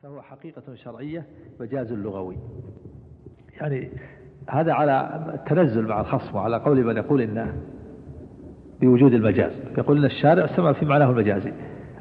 فهو حقيقة شرعية مجاز لغوي. يعني هذا على التنزل مع الخصم، وعلى قول من يقول إن بوجود المجاز، يقول إن الشارع استعمل في معناه المجازي.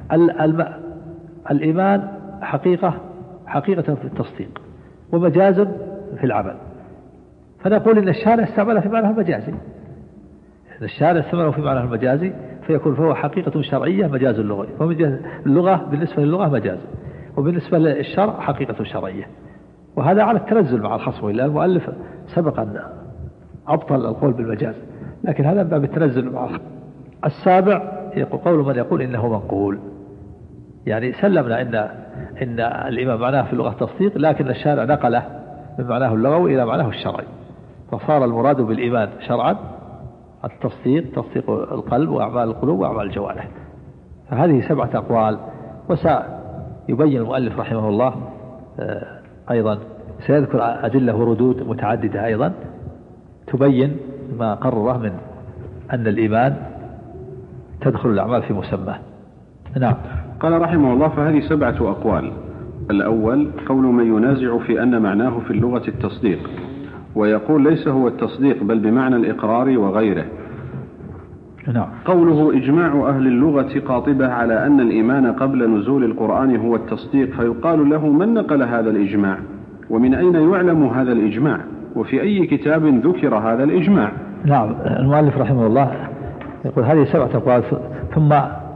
الإيمان حقيقة في التصديق ومجاز في العمل، فنقول إن الشارع استعمله في معناه المجازي. الشارع استعمله في معناه المجازي فهو حقيقة شرعية مجاز لغوي. اللغة بالنسبة للغة مجاز، وبالنسبة للشرع حقيقة شرعية. وهذا على التنزل مع الخصم، إلا المؤلف سبق أن أبطل القول بالمجاز، لكن هذا باب التنزل مع الخصم. السابع قول من يقول إنه منقول، يعني سلمنا إن الإيمان معناه في اللغة تصديق، لكن الشارع نقله من معناه اللغوي إلى معناه الشرعي، فصار المراد بالإيمان شرعا تصديق القلب وأعمال القلوب وأعمال الجوارح. فهذه 7 أقوال، وسيبين المؤلف رحمه الله أيضا سيذكر أدلة وردود متعددة أيضا تبين ما قرره من أن الإيمان تدخل الأعمال في مسماه. نعم. قال رحمه الله: فهذه 7 أقوال. الأول قول من ينازع في أن معناه في اللغة التصديق، ويقول ليس هو التصديق بل بمعنى الإقرار وغيره. نعم. قوله إجماع أهل اللغة قاطبة على أن الإيمان قبل نزول القرآن هو التصديق، فيقال له: من نقل هذا الإجماع؟ ومن أين يعلم هذا الإجماع؟ وفي أي كتاب ذكر هذا الإجماع؟ نعم. المؤلف رحمه الله يقول هذه 7 أقوال، ثم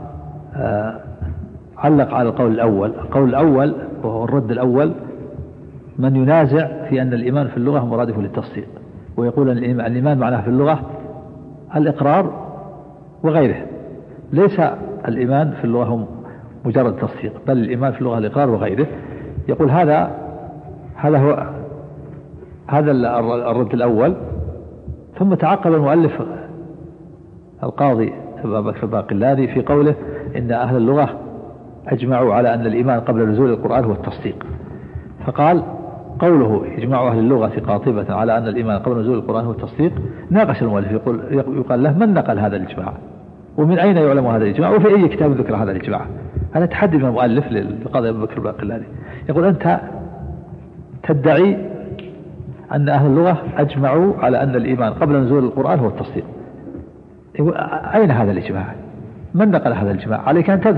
علق على القول الأول وهو الرد الأول: من ينازع في أن الإيمان في اللغة مرادف للتصديق، ويقول الإيمان معناه في اللغة الإقرار وغيره. ليس الإيمان في اللغة مجرد تصديق، بل الإيمان في اللغة الإقرار وغيره. يقول هذا هو الرد الأول. ثم تعقب المؤلف القاضي أبا بكر الباقلاني في قوله إن أهل اللغة أجمعوا على أن الإيمان قبل نزول القرآن هو التصديق، فقال قوله إجماع أهل اللغة قاطبة على أن الإيمان قبل نزول القرآن هو التصديق. ناقش المؤلف، يقال له: من نقل هذا الإجماع؟ ومن أين يعلم هذا الإجماع؟ وفي أي كتاب ذكر هذا الإجماع؟ هذا تحدي من المؤلف للقاضي أبو بكر الباقلاني. يقول: أنت تدعي أن أهل اللغة أجمعوا على أن الإيمان قبل نزول القرآن هو التصديق. يقول: أين هذا الإجماع؟ من نقل هذا الإجماع؟ عليك أن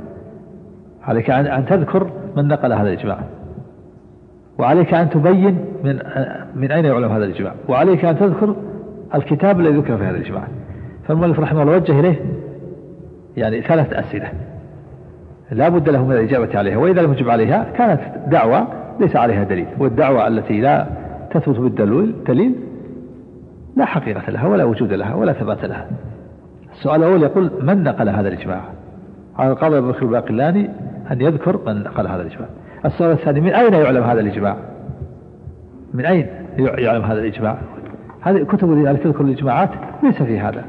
تذكر من نقل هذا الإجماع، وعليك أن تبين من أين يعلم هذا الإجماع، وعليك أن تذكر الكتاب الذي ذكر في هذا الإجماع. فالمؤلف رحمه الله وجه إليه يعني 3 أسئلة لا بد له من الإجابة عليها، وإذا لم يجب عليها كانت دعوة ليس عليها دليل، والدعوة التي لا تثبت بالدليل لا حقيقة لها ولا وجود لها ولا ثبات لها. السؤال الأول يقول: من نقل هذا الإجماع؟ على القاضي أبو بكر الباقلاني أن يذكر من نقل هذا الإجماع. السؤال الثاني: من أين يعلم هذا الإجماع؟ من أين يعلم هذا الإجماع؟ هذه كتب التي تذكر الإجماعات ليس في هذا.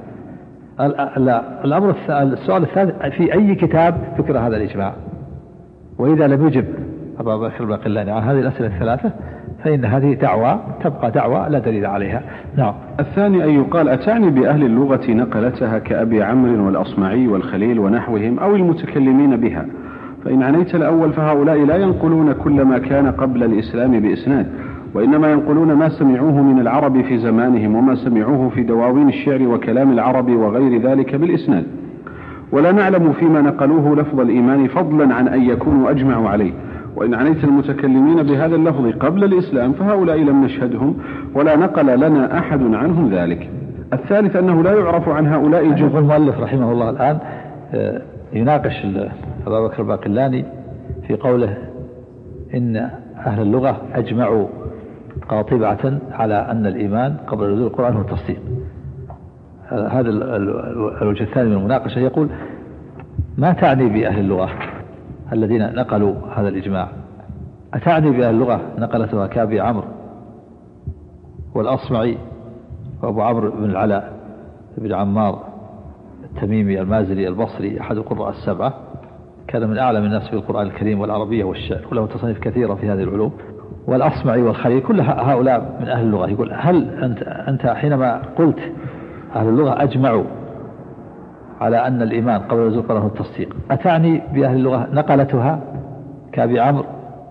السؤال الثالث: في أي كتاب ذكر هذا الإجماع؟ وإذا لم يجب أبو بكر الباقلاني عن هذه الأسئلة الثلاثة فإن هذه تبقى دعوة لا دليل عليها. نعم. الثاني أن يقال: أتعني بأهل اللغة نقلتها كأبي عمرو والأصمعي والخليل ونحوهم أو المتكلمين بها؟ فإن عنيت الأول فهؤلاء لا ينقلون كل ما كان قبل الإسلام بإسناد، وإنما ينقلون ما سمعوه من العرب في زمانهم وما سمعوه في دواوين الشعر وكلام العرب وغير ذلك بالإسناد، ولا نعلم فيما نقلوه لفظ الإيمان فضلا عن أن يكونوا أجمعوا عليه. وإن عنيت المتكلمين بهذا اللفظ قبل الإسلام فهؤلاء لم نشهدهم ولا نقل لنا أحد عنهم ذلك. الثالث أنه لا يعرف عن هؤلاء يقول المؤلف رحمه الله الآن يناقش أبا بكر الباقلاني في قوله إن أهل اللغة أجمعوا قاطبة على أن الإيمان قبل نزول القرآن هو التصديق. هذا الوجه الثاني من المناقشة. يقول: ما تعني بأهل اللغة الذين نقلوا هذا الإجماع؟ أتعني بأهل اللغة نقلتها كأبي عمرو والأصمعي وأبو عمرو بن العلاء بن عمار التميمي المازري البصري أحد القراء ال7، كان من أعلم الناس في القرآن الكريم والعربية والشعر، وله تصنيف كثيرة في هذه العلوم. والأصمعي والخليل كل هؤلاء من أهل اللغة. يقول: هل أنت حينما قلت أهل اللغة أجمعوا على أن الإيمان قبل نزول القرآن هو التصديق، أتعني بأهل اللغة نقلتها كأبي عمرو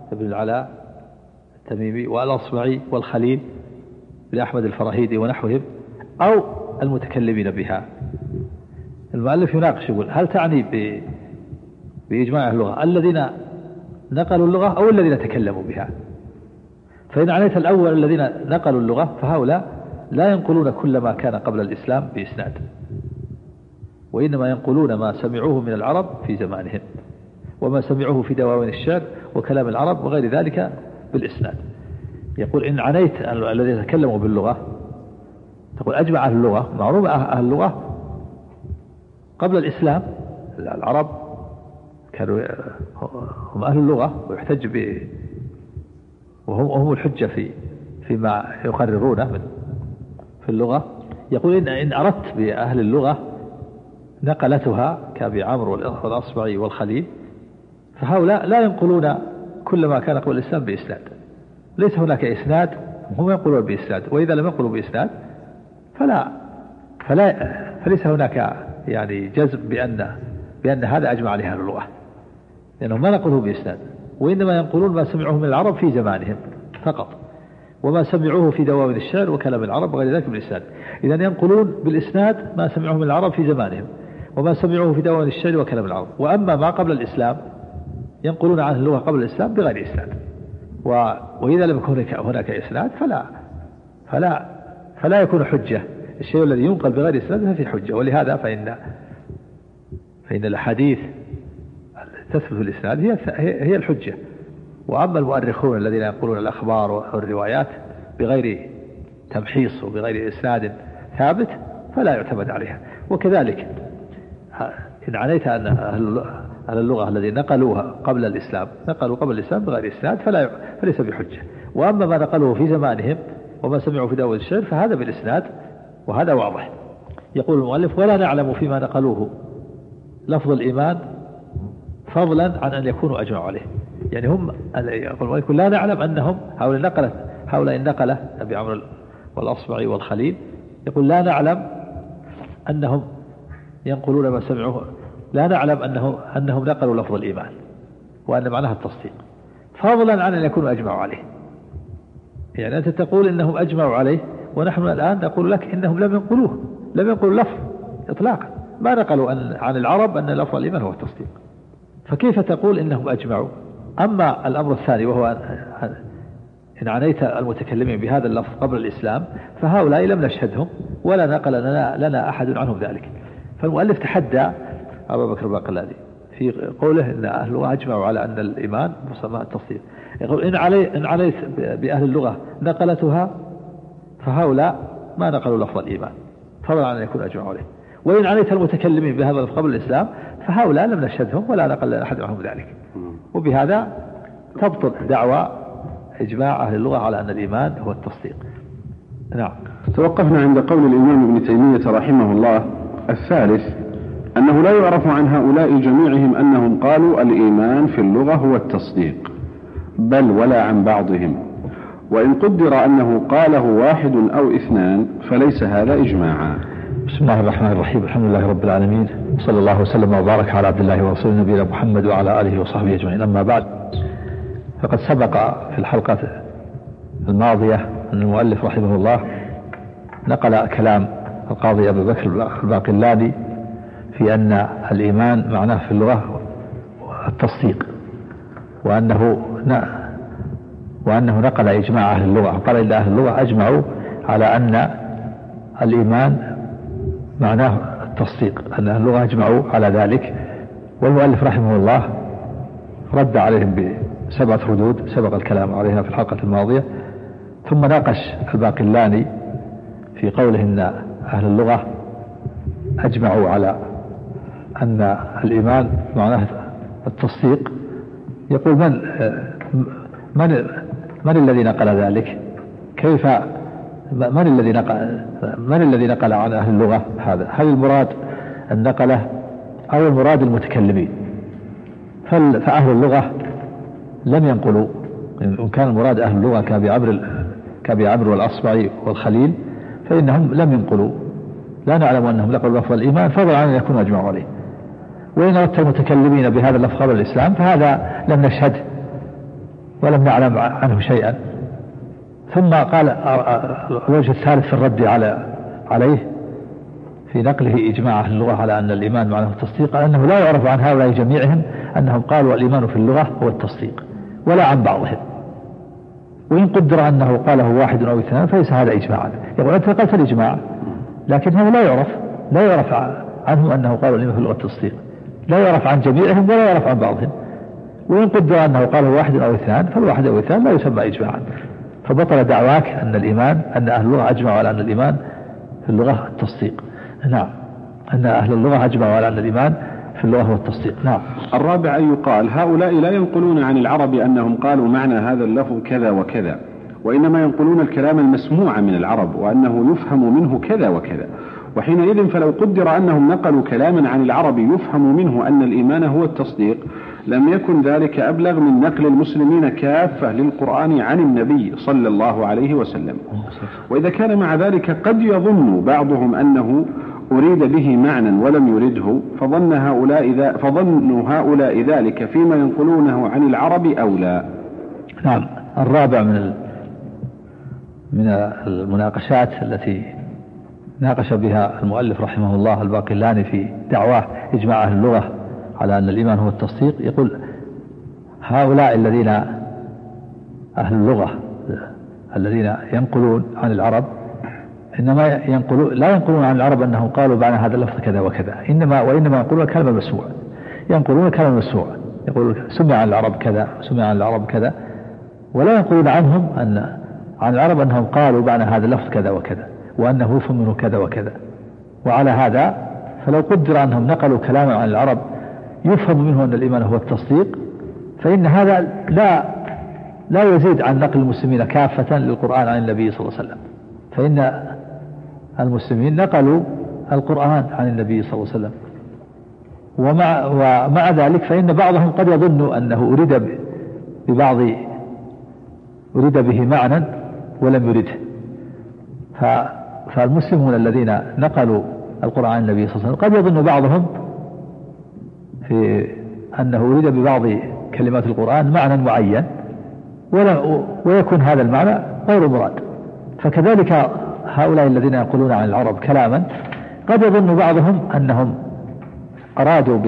بن العلاء التميمي والأصبعي والخليل بن أحمد الفراهيدي ونحوهم أو المتكلمين بها. المؤلف يناقش يقول هل تعني بإجماع اللغة الذين نقلوا اللغة أو الذين تكلموا بها؟ فإن عنيت الأول الذين نقلوا اللغة فهؤلاء لا ينقلون كل ما كان قبل الإسلام بإسناد، وإنما ينقلون ما سمعوه من العرب في زمانهم وما سمعوه في دواوين الشعر وكلام العرب وغير ذلك بالإسناد. يقول إن عنيت الذين تكلموا باللغة تقول أجمع أهل اللغة، معروف أهل اللغة قبل الإسلام العرب كانوا هم أهل اللغة ويحتج وهم الحجة فيما يقررونه في اللغة. يقول إن أردت بأهل اللغة نقلتها كأبي عمرو والأصبعي والخليل فهؤلاء لا ينقلون كل ما كان قبل الإسلام بإسناد، ليس هناك إسناد، هم ينقلون بإسناد، وإذا لم ينقلوا بإسناد فليس هناك يعني جزم بأن هذا أجمع عليه أهل اللغة، لأنهم ما نقلوا بإسناد، وإنما ينقلون ما سمعوه من العرب في زمانهم فقط وما سمعوه في دواوين الشعر وكلام العرب وغير ذلك بالإسناد. إذا ينقلون بالإسناد ما سمعوه من العرب في زمانهم وما سمعوه في دواوين الشعر وكلام العرب. وأما ما قبل الإسلام ينقلون عن اللغة قبل الإسلام بغير إسناد، وإذا لم يكن هناك إسناد فلا يكون حجة. الشيء الذي ينقل بغير إسناد ففي حجة، ولهذا فإن الأحاديث تثبت الإسناد هي الحجة. وأما المؤرخون الذين ينقلون الأخبار والروايات بغير تمحيص وبغير إسناد ثابت فلا يعتمد عليها. وكذلك إن عنيت أن أهل اللغة الذين نقلوها قبل الإسلام بغير إسناد فليس بحجة. وأما ما نقلوه في زمانهم وما سمعوا في دواوين الشعر فهذا بالإسناد وهذا واضح. يقول المؤلف ولا نعلم فيما نقلوه لفظ الإيمان فضلا عن أن يكونوا أجمعوا عليه. يعني هم يقول لا نعلم أنهم هؤلاء النقلة أبي عمرو والأصبعي والخليل، يقول لا نعلم أنهم ينقلون ما سمعوه، لا نعلم أنهم نقلوا لفظ الإيمان وأن معناها التصديق فضلا عن أن يكونوا أجمعوا عليه. يعني أنت تقول إنهم أجمعوا عليه ونحن الآن نقول لك إنهم لم ينقلوا لفظ إطلاقا، ما نقلوا عن العرب أن لفظ الإيمان هو التصديق، فكيف تقول إنهم أجمعوا؟ أما الأمر الثاني وهو إن عنيت المتكلمين بهذا اللفظ قبل الإسلام فهؤلاء لم نشهدهم ولا نقل لنا أحد عنهم ذلك. فالمؤلف تحدى أبا بكر الباقلاني في قوله إن أهل اللغة أجمعوا على أن الإيمان مسمى التصديق. يقول إن عليت بأهل اللغة نقلتها فهؤلاء ما نقلوا لفظ الإيمان فضلا عن أن يكون أجمعوا عليه. وإن عليت المتكلمين بهذا اللفظ قبل الإسلام فهؤلاء لم نشهدهم ولا نقل أحد عنهم ذلك. وبهذا تبطل دعوى إجماع أهل اللغة على أن الإيمان هو التصديق. نعم. توقفنا عند قول الإمام ابن تيمية رحمه الله الثالث أنه لا يعرف عن هؤلاء جميعهم أنهم قالوا الإيمان في اللغة هو التصديق بل ولا عن بعضهم، وإن قدر أنه قاله واحد أو اثنان فليس هذا إجماعا. بسم الله الرحمن الرحيم، الحمد لله رب العالمين، صلى الله وسلم وبارك على عبد الله ورسوله نبينا محمد وعلى آله وصحبه أجمعين. أما بعد، فقد سبق في الحلقة الماضية أن المؤلف رحمه الله نقل كلام القاضي أبي بكر الباقلاني في أن الإيمان معناه في اللغة التصديق، وأنه نقل إجماع أهل اللغة، قال إن أهل اللغة أجمعوا على أن الإيمان معناه التصديق، أن أهل اللغة أجمعوا على ذلك. والمؤلف رحمه الله رد عليهم بسبعة ردود سبق الكلام عليها في الحلقة الماضية. ثم ناقش الباقلاني في قوله إن أهل اللغة أجمعوا على أن الإيمان معناه التصديق. يقول من الذي نقل ذلك؟ كيف من الذي نقل عن أهل اللغة هذا؟ هل المراد النقلة أو المراد المتكلمين؟ فأهل اللغة لم ينقلوا، إن كان المراد أهل اللغة كأبي عمرو والأصبعي والخليل فإنهم لم ينقلوا، لا نعلم أنهم نقلوا لفظ الإيمان فضلا عن أن يكونوا أجمعوا عليه. وإن أردت المتكلمين بهذا اللفظ قبل الإسلام فهذا لم نشهد ولم نعلم عنه شيئا. ثم قال الوجه الثالث في الرد عليه في نقله إجماع أهل اللغة على أن الإيمان معناه التصديق، أنه لا يعرف عن هؤلاء جميعهم أنهم قالوا الإيمان في اللغة هو التصديق، ولا عن بعضهم. وإن قدر أنه قاله واحد أو اثنان فليس هذا إجماعا. يقول أنت قلت الإجماع، لكن هذا لا يعرف عنهم أنه قالوا الإيمان في اللغة التصديق، لا يعرف عن جميعهم ولا يعرف عن بعضهم. وإن قدر أنه قاله واحد أو اثنان فالواحد أو اثنان لا يسمى إجماعا. فبطل دعواك أن أهل اللغة أجمعوا على أن الإيمان في اللغة التصديق. نعم، أن أهل اللغة أجمعوا على أن الإيمان في اللغة هو التصديق. نعم. الرابع أن يقال هؤلاء لا ينقلون عن العرب أنهم قالوا معنى هذا اللفظ كذا وكذا، وإنما ينقلون الكلام المسموع من العرب وأنه يفهم منه كذا وكذا. وحينئذ فلو قدر أنهم نقلوا كلاما عن العرب يفهم منه أن الإيمان هو التصديق لم يكن ذلك أبلغ من نقل المسلمين كافة للقرآن عن النبي صلى الله عليه وسلم. وإذا كان مع ذلك قد يظن بعضهم أنه أريد به معنى ولم يرده فظن هؤلاء ذلك فيما ينقلونه عن العرب أو لا. نعم. الرابع من المناقشات التي ناقش بها المؤلف رحمه الله الباقلاني في دعواه إجماع أهل اللغة على أن الإيمان هو التصديق، يقول هؤلاء الذين أهل اللغة الذين ينقلون عن العرب إنما لا ينقلون عن العرب أنهم قالوا بعد هذا اللفظ كذا وكذا، وإنما ينقلون الكلمة المسموع، ينقلون الكلمة المسموع، يقول سمع عن العرب كذا سمع عن العرب كذا، ولا ينقلون عنهم عن العرب أنهم قالوا بعد هذا اللفظ كذا وكذا وأنه يفهم منه كذا وكذا. وعلى هذا فلو قدر أنهم نقلوا كلاما عن العرب يفهم منه أن الإيمان هو التصديق فإن هذا لا يزيد عن نقل المسلمين كافة للقرآن عن النبي صلى الله عليه وسلم، فإن المسلمين نقلوا القرآن عن النبي صلى الله عليه وسلم. ومع ذلك فإن بعضهم قد يظن أنه أريد به معنى ولم يرده. فالمسلمون الذين نقلوا القرآن عن النبي صلى الله عليه وسلم قد يظن بعضهم في أنه أريد ببعض كلمات القرآن معنى معين ويكون هذا المعنى غير مراد. فكذلك هؤلاء الذين يقولون عن العرب كلاما قد يظن بعضهم أنهم أرادوا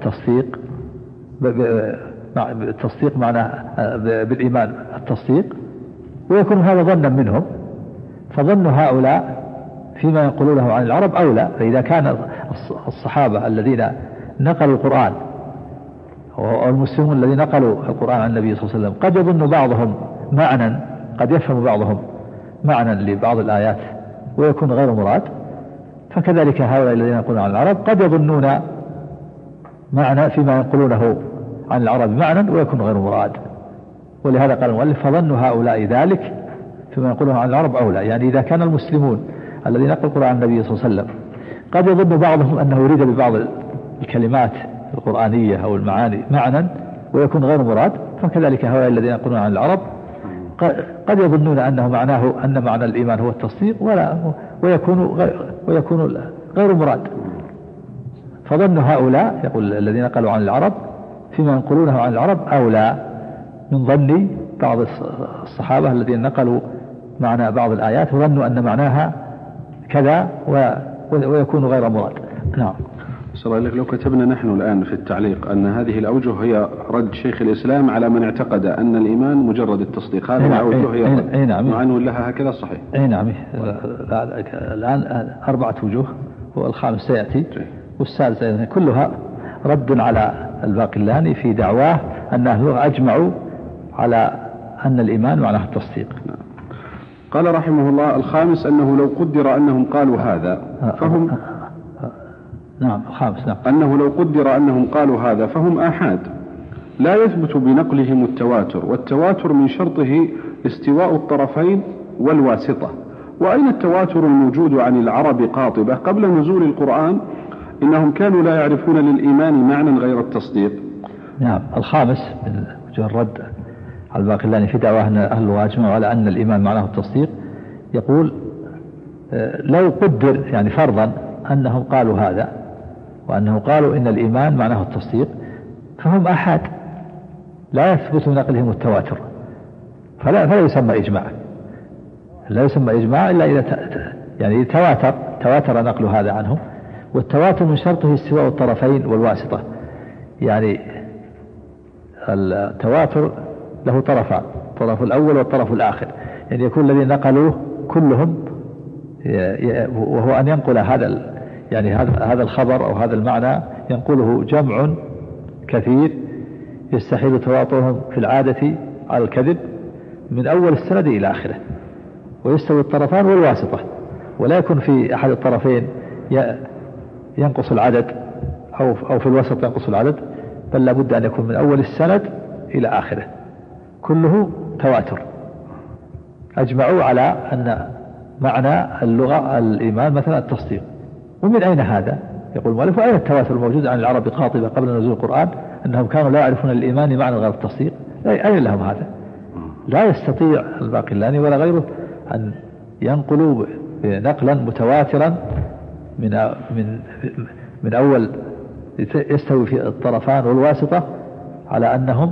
بالتصديق معنى بالإيمان التصديق، ويكون هذا ظنا منهم، فظن هؤلاء فيما يقولونه عن العرب أولى. فإذا كان الصحابة الذين نقلوا القرآن والمسلمون الذين نقلوا القرآن عن النبي صلى الله عليه وسلم قد يظن بعضهم معنى، قد يفهم بعضهم معنى لبعض الآيات ويكون غير مراد، فكذلك هؤلاء الذين يقولون عن العرب قد يظنون معنى فيما يقولونه عن العرب معنى ويكون غير مراد. ولهذا قال المؤلف فظن هؤلاء ذلك فيما يقولونه عن العرب أولى. يعني إذا كان المسلمون الذين نقلوا القرآن عن النبي صلى الله عليه وسلم قد يظن بعضهم أنه يريد ببعض الكلمات القرآنية أو المعاني معنى ويكون غير مراد، فكذلك هؤلاء الذين يقولون عن العرب قد يظنون أنه معناه أن معنى الإيمان هو التصديق ويكون غير مراد. فظن هؤلاء يقول الذين قالوا عن العرب فيما ينقلونه عن العرب أولى من ظن بعض الصحابة الذين نقلوا معنى بعض الآيات وظنوا أن معناها كذا ويكون غير مراد. نعم. صلى الله عليه. لو كتبنا نحن الآن في التعليق أن هذه الأوجه هي رد شيخ الإسلام على من اعتقد أن الإيمان مجرد التصديق، هذه الأوجه هي رد مع أنه لها هكذا صحيح. نعم. الآن 4 وجوه والخامس سيأتي والسادس كلها رد على الباقلاني في دعواه أن أهل اللغة أجمعوا على أن الإيمان معناه التصديق. قال رحمه الله الخامس أنه لو قدر أنهم قالوا هذا فهم نعم الخامس نعم أنه لو قدر أنهم قالوا هذا فهم آحاد لا يثبت بنقلهم التواتر، والتواتر من شرطه استواء الطرفين والواسطة. وأين التواتر الموجود عن العرب قاطبة قبل نزول القرآن؟ إنهم كانوا لا يعرفون للإيمان معنى غير التصديق. نعم. الخامس من وجه الرد على الباقلاني في دعواه أن أهل اللغة أجمعوا على أن الإيمان معناه التصديق، يقول لو قدر يعني فرضا أنهم قالوا هذا وأنهم قالوا إن الإيمان معناه التصديق فهم أحد لا يثبت نقلهم التواتر، فلا يسمى إجماع، لا يسمى إجماع إلا إذا يعني تواتر نقل هذا عنهم. والتواتر من شرطه استواء الطرفين والواسطة، يعني التواتر له طرفان، الطرف الأول والطرف الآخر، يعني يكون الذين نقلوه كلهم، وهو أن ينقل يعني هذا الخبر أو هذا المعنى ينقله جمع كثير يستحيل تواترهم في العادة على الكذب من أول السند إلى آخره، ويستوي الطرفان والواسطة، ولا يكون في أحد الطرفين ينقص العدد أو في الوسط ينقص العدد، بل لابد أن يكون من أول السند إلى آخره كله تواتر. أجمعوا على أن معنى اللغة الإيمان مثلا التصديق. ومن أين هذا؟ يقول المؤلف: وأين التواتر الموجود عن العرب قاطبة قبل نزول القرآن أنهم كانوا لا يعرفون الإيمان معنى غير التصديق؟ أين لهم هذا؟ لا يستطيع الباقلاني ولا غيره أن ينقلوا نقلا متواترا من أول يستوي في الطرفان والواسطة على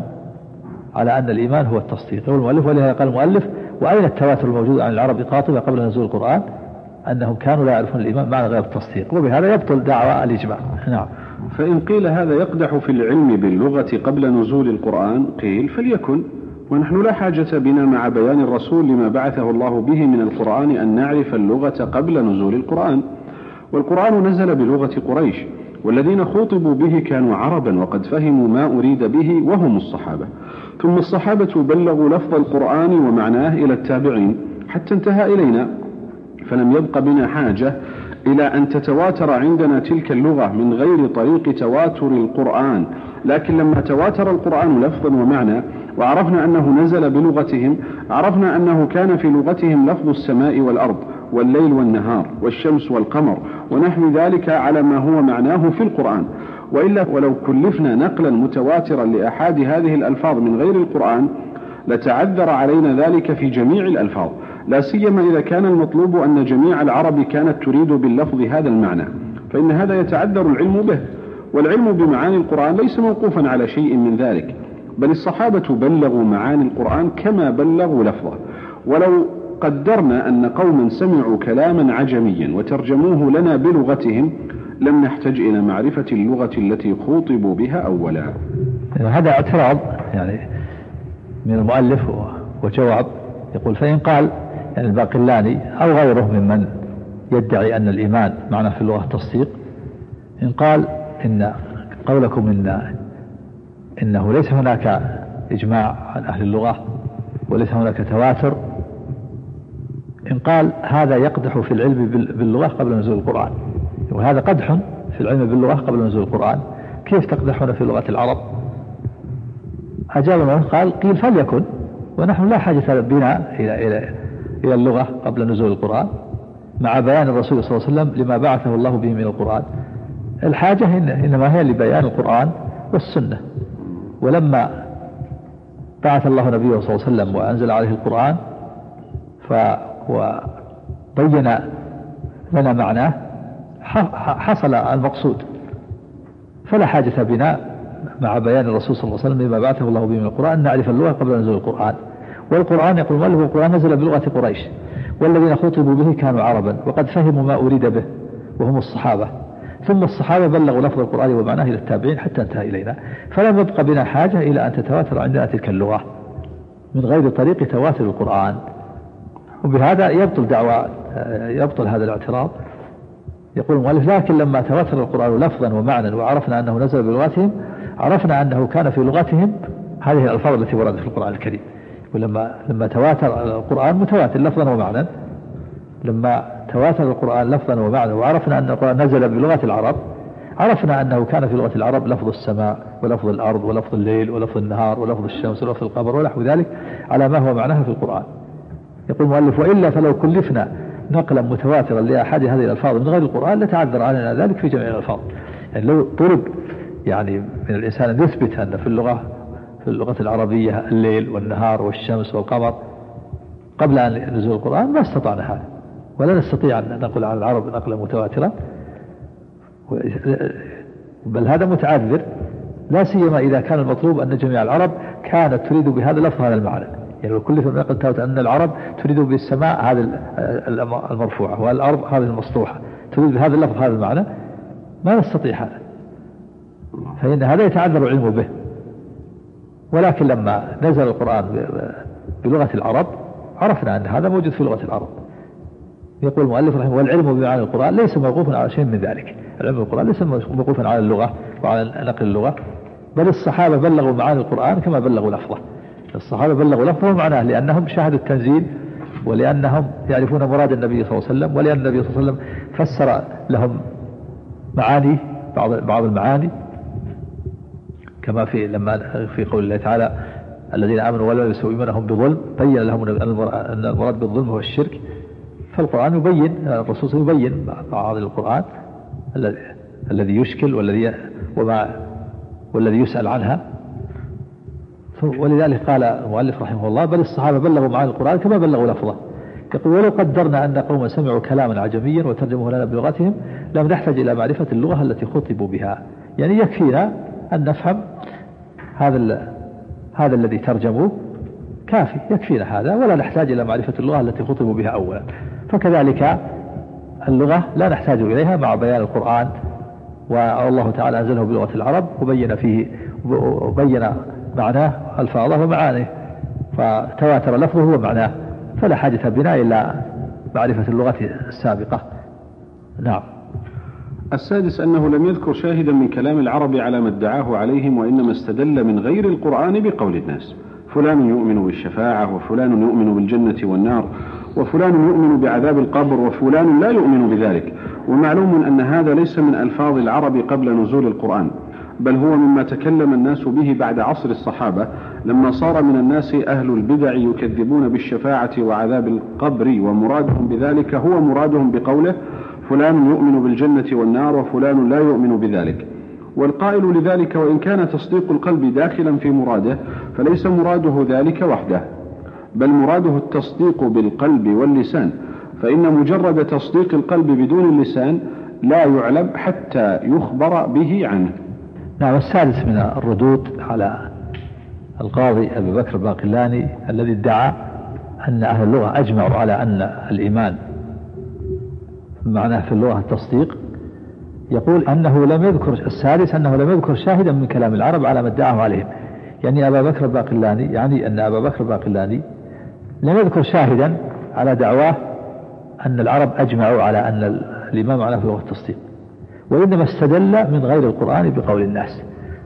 أن الإيمان هو التصديق. يقول المؤلف: ولهذا قال المؤلف: وأين التواتر الموجود عن العرب قاطبة قبل نزول القرآن أنهم كانوا لا يعرفون الإيمان معنى غير التصديق؟ وبهذا يبطل دعوى الإجماع. نعم. فإن قيل هذا يقدح في العلم باللغة قبل نزول القرآن، قيل: فليكن، ونحن لا حاجة بنا مع بيان الرسول لما بعثه الله به من القرآن أن نعرف اللغة قبل نزول القرآن، والقرآن نزل بلغة قريش، والذين خوطبوا به كانوا عربا وقد فهموا ما أريد به وهم الصحابة، ثم الصحابة بلغوا لفظ القرآن ومعناه إلى التابعين حتى انتهى إلينا، فلم يبق بنا حاجة إلى أن تتواتر عندنا تلك اللغة من غير طريق تواتر القرآن، لكن لما تواتر القرآن لفظا ومعنى وعرفنا أنه نزل بلغتهم، عرفنا أنه كان في لغتهم لفظ السماء والأرض والليل والنهار والشمس والقمر ونحو ذلك على ما هو معناه في القرآن. وإلا ولو كلفنا نقلا متواترا لأحد هذه الألفاظ من غير القرآن لتعذر علينا ذلك في جميع الألفاظ، لا سيما إذا كان المطلوب أن جميع العرب كانت تريد باللفظ هذا المعنى، فإن هذا يتعذر العلم به. والعلم بمعاني القرآن ليس موقوفا على شيء من ذلك، بل الصحابة بلغوا معاني القرآن كما بلغوا لفظه. ولو قدرنا أن قوما سمعوا كلاما عجميا وترجموه لنا بلغتهم لم نحتج إلى معرفة اللغة التي خوطبوا بها أولا. هذا اعتراض يعني من المؤلف وجواب. يقول: فإن قال يعني الباقلاني أو غيره ممن يدعي أن الإيمان معنى في اللغة التصديق، إن قال إن قولكم إنه ليس هناك إجماع عن أهل اللغة وليس هناك تواتر، إن قال هذا يقدح في العلم باللغة قبل نزول القرآن، وهذا قدح في العلم باللغة قبل نزول القرآن، كيف تقدحون في لغة العرب؟ أجاب من قال: قيل: فليكن، ونحن لا حاجة بنا إلى اللغة قبل نزول القرآن مع بيان الرسول صلى الله عليه وسلم لما بعثه الله به من القرآن. الحاجة إنما هي لبيان القرآن والسنة. ولما بعث الله نبيه صلى الله عليه وسلم وأنزل عليه القرآن وبين لنا معناه حصل المقصود، فلا حاجة بنا مع بيان الرسول صلى الله عليه وسلم لما بعثه الله به من القرآن نعرف اللغة قبل نزول القرآن. والقرآن يقول المؤلف: القرآن نزل بلغة قريش، والذين خطبوا به كانوا عربا وقد فهموا ما أريد به وهم الصحابة، ثم الصحابة بلغوا لفظ القرآن ومعناه إلى التابعين حتى انتهى إلينا، فلم يبق بنا حاجة إلى أن تتواتر عندنا تلك اللغة من غير طريق تواتر القرآن. وبهذا يبطل هذا الاعتراض. يقول المؤلف: لكن لما تواتر القرآن لفظا ومعنى وعرفنا أنه نزل بلغتهم عرفنا أنه كان في لغتهم هذه الألفاظ التي وردت في القرآن الكريم. ولما تواتر القرآن متواتر لفظا ومعنى، لما تواتر القرآن لفظا ومعنى وعرفنا أن القرآن نزل بلغة العرب عرفنا أنه كان في لغة العرب لفظ السماء ولفظ الأرض ولفظ الليل ولفظ النهار ولفظ الشمس ولفظ القمر ونحو ذلك على ما هو معناه في القرآن. يقول المؤلف: وإلا فلو كلفنا نقلا متواترا لأحد هذه الألفاظ من غير القرآن لتعذر علينا ذلك في جميع الألفاظ. يعني لو طلب يعني من الإنسان أن يثبت أن في اللغة العربية الليل والنهار والشمس والقمر قبل أن نزول القرآن ما استطعنا هذا، ولا نستطيع أن نقول عن العرب نقلا متواترا، بل هذا متعذر، لا سيما إذا كان المطلوب أن جميع العرب كانت تريد بهذا اللفظ هذا المعنى. يعني وكل ثم قلت أن العرب تريد بالسماء هذه المرفوعة والأرض هذه المسطوحة، تريد بهذا اللفظ هذا المعنى، ما نستطيع هذا، فإن هذا يتعذر علمه به. ولكن لما نزل القرآن بلغة العرب عرفنا أن هذا موجود في لغة العرب. يقول المؤلف رحمه: والعلم بمعنى القرآن ليس موقوفا على شيء من ذلك. العلم بالقرآن ليس موقوفا على اللغة وعلى نقل اللغة، بل الصحابة بلغوا معاني القرآن كما بلغوا لفظه. الصحابة بلغوا لفظه ومعناه لأنهم شاهدوا التنزيل، ولأنهم يعرفون مراد النبي صلى الله عليه وسلم، ولأن النبي صلى الله عليه وسلم فسر لهم معاني بعض المعاني، كما في قول الله تعالى: الذين آمنوا ولم يلبسوا إيمانهم بظلم بين لهم أن المراد بالظلم هو الشرك. فالقرآن يبين، الرسول يبين بعض القرآن الذي يشكل والذي يسأل عنها. ولذلك قال المؤلف رحمه الله: بل الصحابة بلغوا معاني القرآن كما بلغوا لفظه. يقول: ولو قدرنا أن قوما سمعوا كلاما عجميا وترجموه لنا بلغتهم لم نحتاج إلى معرفة اللغة التي خطبوا بها. يعني يكفينا أن نفهم هذا الذي ترجموه كافي، يكفينا هذا، ولا نحتاج إلى معرفة اللغة التي خطبوا بها أولا. فكذلك اللغة لا نحتاج إليها مع بيان القرآن، والله تعالى أنزله بلغة العرب وبين معناه ألفاظه ومعانيه، فتواتر لفظه ومعناه، فلا حاجة بنا إلى معرفة اللغة السابقة. نعم. السادس أنه لم يذكر شاهدا من كلام العرب على ما ادعاه عليهم، وإنما استدل من غير القرآن بقول الناس: فلان يؤمن بالشفاعة، وفلان يؤمن بالجنة والنار، وفلان يؤمن بعذاب القبر، وفلان لا يؤمن بذلك. ومعلوم أن هذا ليس من ألفاظ العرب قبل نزول القرآن، بل هو مما تكلم الناس به بعد عصر الصحابة، لما صار من الناس أهل البدع يكذبون بالشفاعة وعذاب القبر، ومرادهم بذلك هو مرادهم بقوله: فلان يؤمن بالجنة والنار، وفلان لا يؤمن بذلك. والقائل لذلك وإن كان تصديق القلب داخلا في مراده، فليس مراده ذلك وحده، بل مراده التصديق بالقلب واللسان، فإن مجرد تصديق القلب بدون اللسان لا يعلم حتى يخبر به عنه. نعم. السادس من الردود على القاضي أبي بكر الباقلاني الذي ادعى أن أهل اللغة أجمعوا على أن الإيمان معناه في اللغة التصديق، يقول أنه لم يذكر شاهدا من كلام العرب على ما ادعاه عليهم. يعني أبا بكر الباقلاني لم يذكر شاهدا على دعواه أن العرب أجمعوا على أن الإيمان معناه في اللغة التصديق، وإنما استدل من غير القرآن بقول الناس.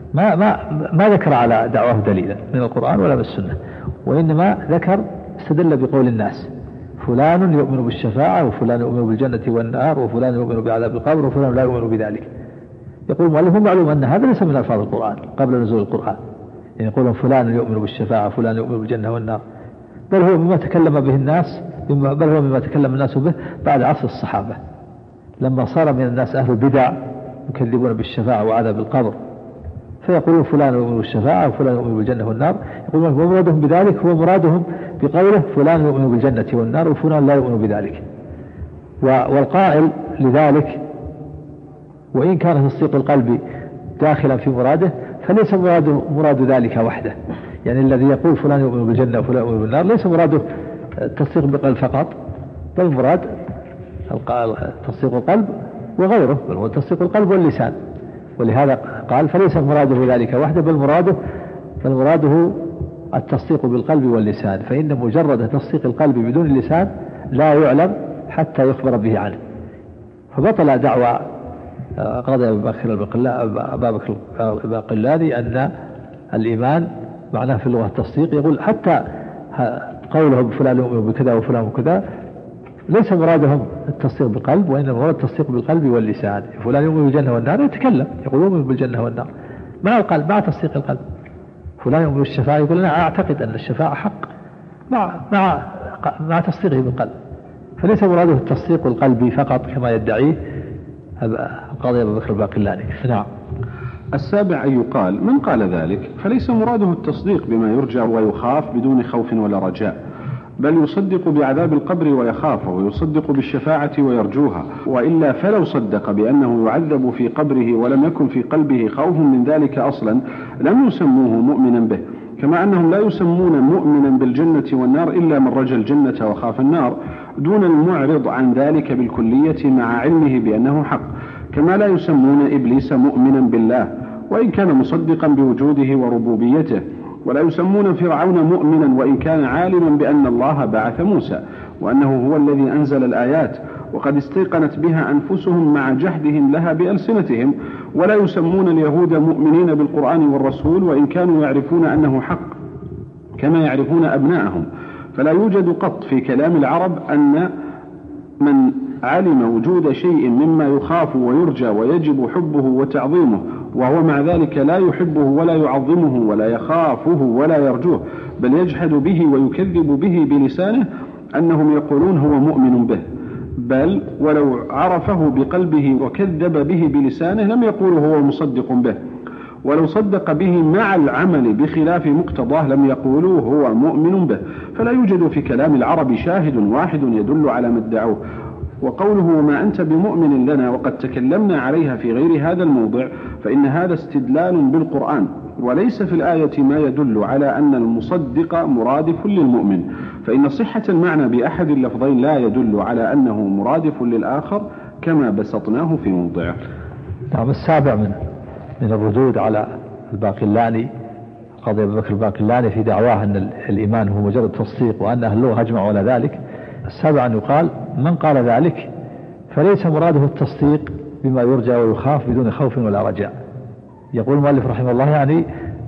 ما ذكر على دعواه دليلا من القرآن ولا من السنة، وإنما استدل بقول الناس: فلان يؤمن بالشفاعة، وفلان يؤمن بالجنة والنار، وفلان يؤمن بعذاب القبر، وفلان لا يؤمن بذلك. يقول المؤلف: معلوم أن هذا ليس من ألفاظ القرآن قبل نزول القرآن. يعني يقولون فلان يؤمن بالشفاعة، فلان يؤمن بالجنة والنار، بل هو مما تكلم الناس به بعد عصر الصحابة، لما صار من الناس أهل البدع يكذبون بالشفاعة وعذاب القبر، فيقولون فلان يؤمن بالشفاعة وفلان يؤمن بالجنة والنار. يقولون مرادهم بذلك هو مرادهم بقوله: فلان يؤمن بالجنة والنار، وفلان لا يؤمن بذلك. والقائل لذلك وإن كان تصديق القلب داخلا في مراده، فليس مراد ذلك وحده. يعني الذي يقول فلان يؤمن بالجنة وفلان يؤمن بالنار ليس مراده التصديق بالقلب فقط، بل مراد تصديق القلب وغيره، بل هو تصديق القلب واللسان. ولهذا قال: فليس مراده ذلك وحده، بل مراده التصديق بالقلب واللسان، فإن مجرد تصديق القلب بدون اللسان لا يعلم حتى يخبر به عنه. فبطل دعوى قاضي أبي بكر الباقلاني أن الإيمان معناه في اللغة التصديق. يقول حتى قوله فلان يؤمن بكذا وفلان بكذا ليس مرادهم التصديق بالقلب، وإنما مراد التصديق بالقلب واللسان. فلان يؤمن بالجنة والنار يتكلم، يقول يؤمن بالجنة والنار مع القلب، مع تصديق القلب. فلان يؤمن بالشفاعة يقول أنا أعتقد أن الشفاعة حق مع تصديقه بالقلب، فليس مراده التصديق القلبي فقط كما يدعيه القاضي أبي بكر الباقلاني. نعم. السابع أن يقال: من قال ذلك فليس مراده التصديق بما يرجى ويخاف بدون خوف ولا رجاء، بل يصدق بعذاب القبر ويخافه، ويصدق بالشفاعة ويرجوها، وإلا فلو صدق بأنه يعذب في قبره ولم يكن في قلبه خوف من ذلك أصلا لم يسموه مؤمنا به، كما أنهم لا يسمون مؤمنا بالجنة والنار إلا من رجا الجنة وخاف النار دون المعرض عن ذلك بالكلية مع علمه بأنه حق، كما لا يسمون إبليس مؤمنا بالله وإن كان مصدقا بوجوده وربوبيته، ولا يسمون فرعون مؤمنا وإن كان عالما بأن الله بعث موسى وأنه هو الذي أنزل الآيات وقد استيقنت بها أنفسهم مع جحدهم لها بألسنتهم، ولا يسمون اليهود مؤمنين بالقرآن والرسول وإن كانوا يعرفون أنه حق كما يعرفون أبناءهم. فلا يوجد قط في كلام العرب أن من علم وجود شيء مما يخاف ويرجى ويجب حبه وتعظيمه وهو مع ذلك لا يحبه ولا يعظمه ولا يخافه ولا يرجوه بل يجحد به ويكذب به بلسانه أنهم يقولون هو مؤمن به، بل ولو عرفه بقلبه وكذب به بلسانه لم يقولوا هو مصدق به، ولو صدق به مع العمل بخلاف مقتضاه لم يقولوا هو مؤمن به. فلا يوجد في كلام العرب شاهد واحد يدل على ما ادعوه. وقوله وما أنت بمؤمن لنا وقد تكلمنا عليها في غير هذا الموضع فإن هذا استدلال بالقرآن، وليس في الآية ما يدل على أن المصدق مرادف للمؤمن، فإن صحة المعنى بأحد اللفظين لا يدل على أنه مرادف للآخر كما بسطناه في موضعه. نعم. السابع من الردود على الباقلاني قضي أبي بكر الباقلاني في دعواه أن الإيمان هو مجرد تصديق وأن أهل اللغة أجمعوا على ذلك. السابع أن يقال من قال ذلك فليس مراده التصديق بما يرجى ويخاف بدون خوف ولا رجاء. يقول المؤلف رحمه الله يعني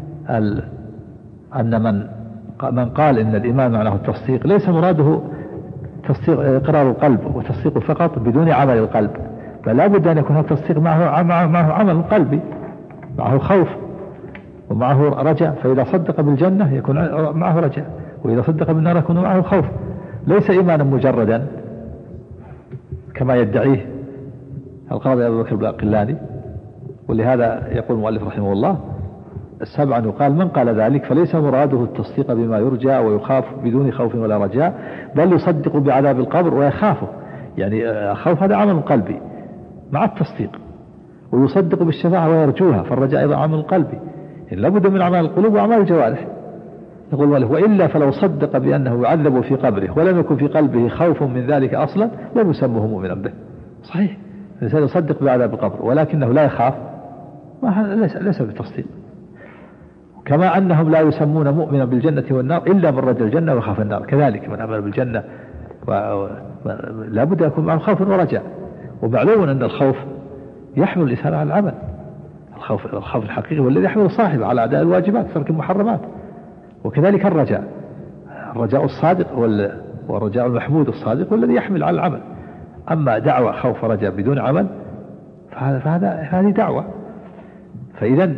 أن من قال إن الإيمان معناه التصديق ليس مراده تصديق إقرار القلب وتصديقه فقط بدون عمل القلب، بل لا بد أن يكون هذا التصديق معه عمل قلبي، معه خوف ومعه رجاء. فإذا صدق بالجنة يكون معه رجاء، وإذا صدق بالنار يكون معه خوف، ليس إيمانا مجردا كما يدعيه القاضي أبي بكر الباقلاني. ولهذا يقول المؤلف رحمه الله السابع أن يقال من قال ذلك فليس مراده التصديق بما يرجى ويخاف بدون خوف ولا رجاء، بل يصدق بعذاب القبر ويخافه، يعني الخوف هذا عمل قلبي مع التصديق، ويصدق بالشفاعة ويرجوها، فالرجاء أيضا عمل قلبي، يعني لابد من أعمال القلوب وأعمال الجوارح. يقول المؤلف وإلا فلو صدق بأنه يعذب في قبره ولم يكن في قلبه خوف من ذلك أصلا لم يسمه مؤمنا به. صحيح الإنسان يصدق بعذاب القبر ولكنه لا يخاف، ليس بتصديق. كما أنهم لا يسمون مؤمنا بالجنة والنار إلا من رجا الجنة وخاف النار، كذلك من أمر بالجنة لا بد يكون معه خوف ورجاء. ومعلوم أن الخوف يحمل الإنسان على العمل، الخوف الحقيقي والذي يحمل صاحبه على أداء الواجبات ترك المحرمات. وكذلك الرجاء الصادق والرجاء المحمود الصادق والذي يحمل على العمل. أما دعوة خوف ورجاء بدون عمل هذه دعوة. فإذا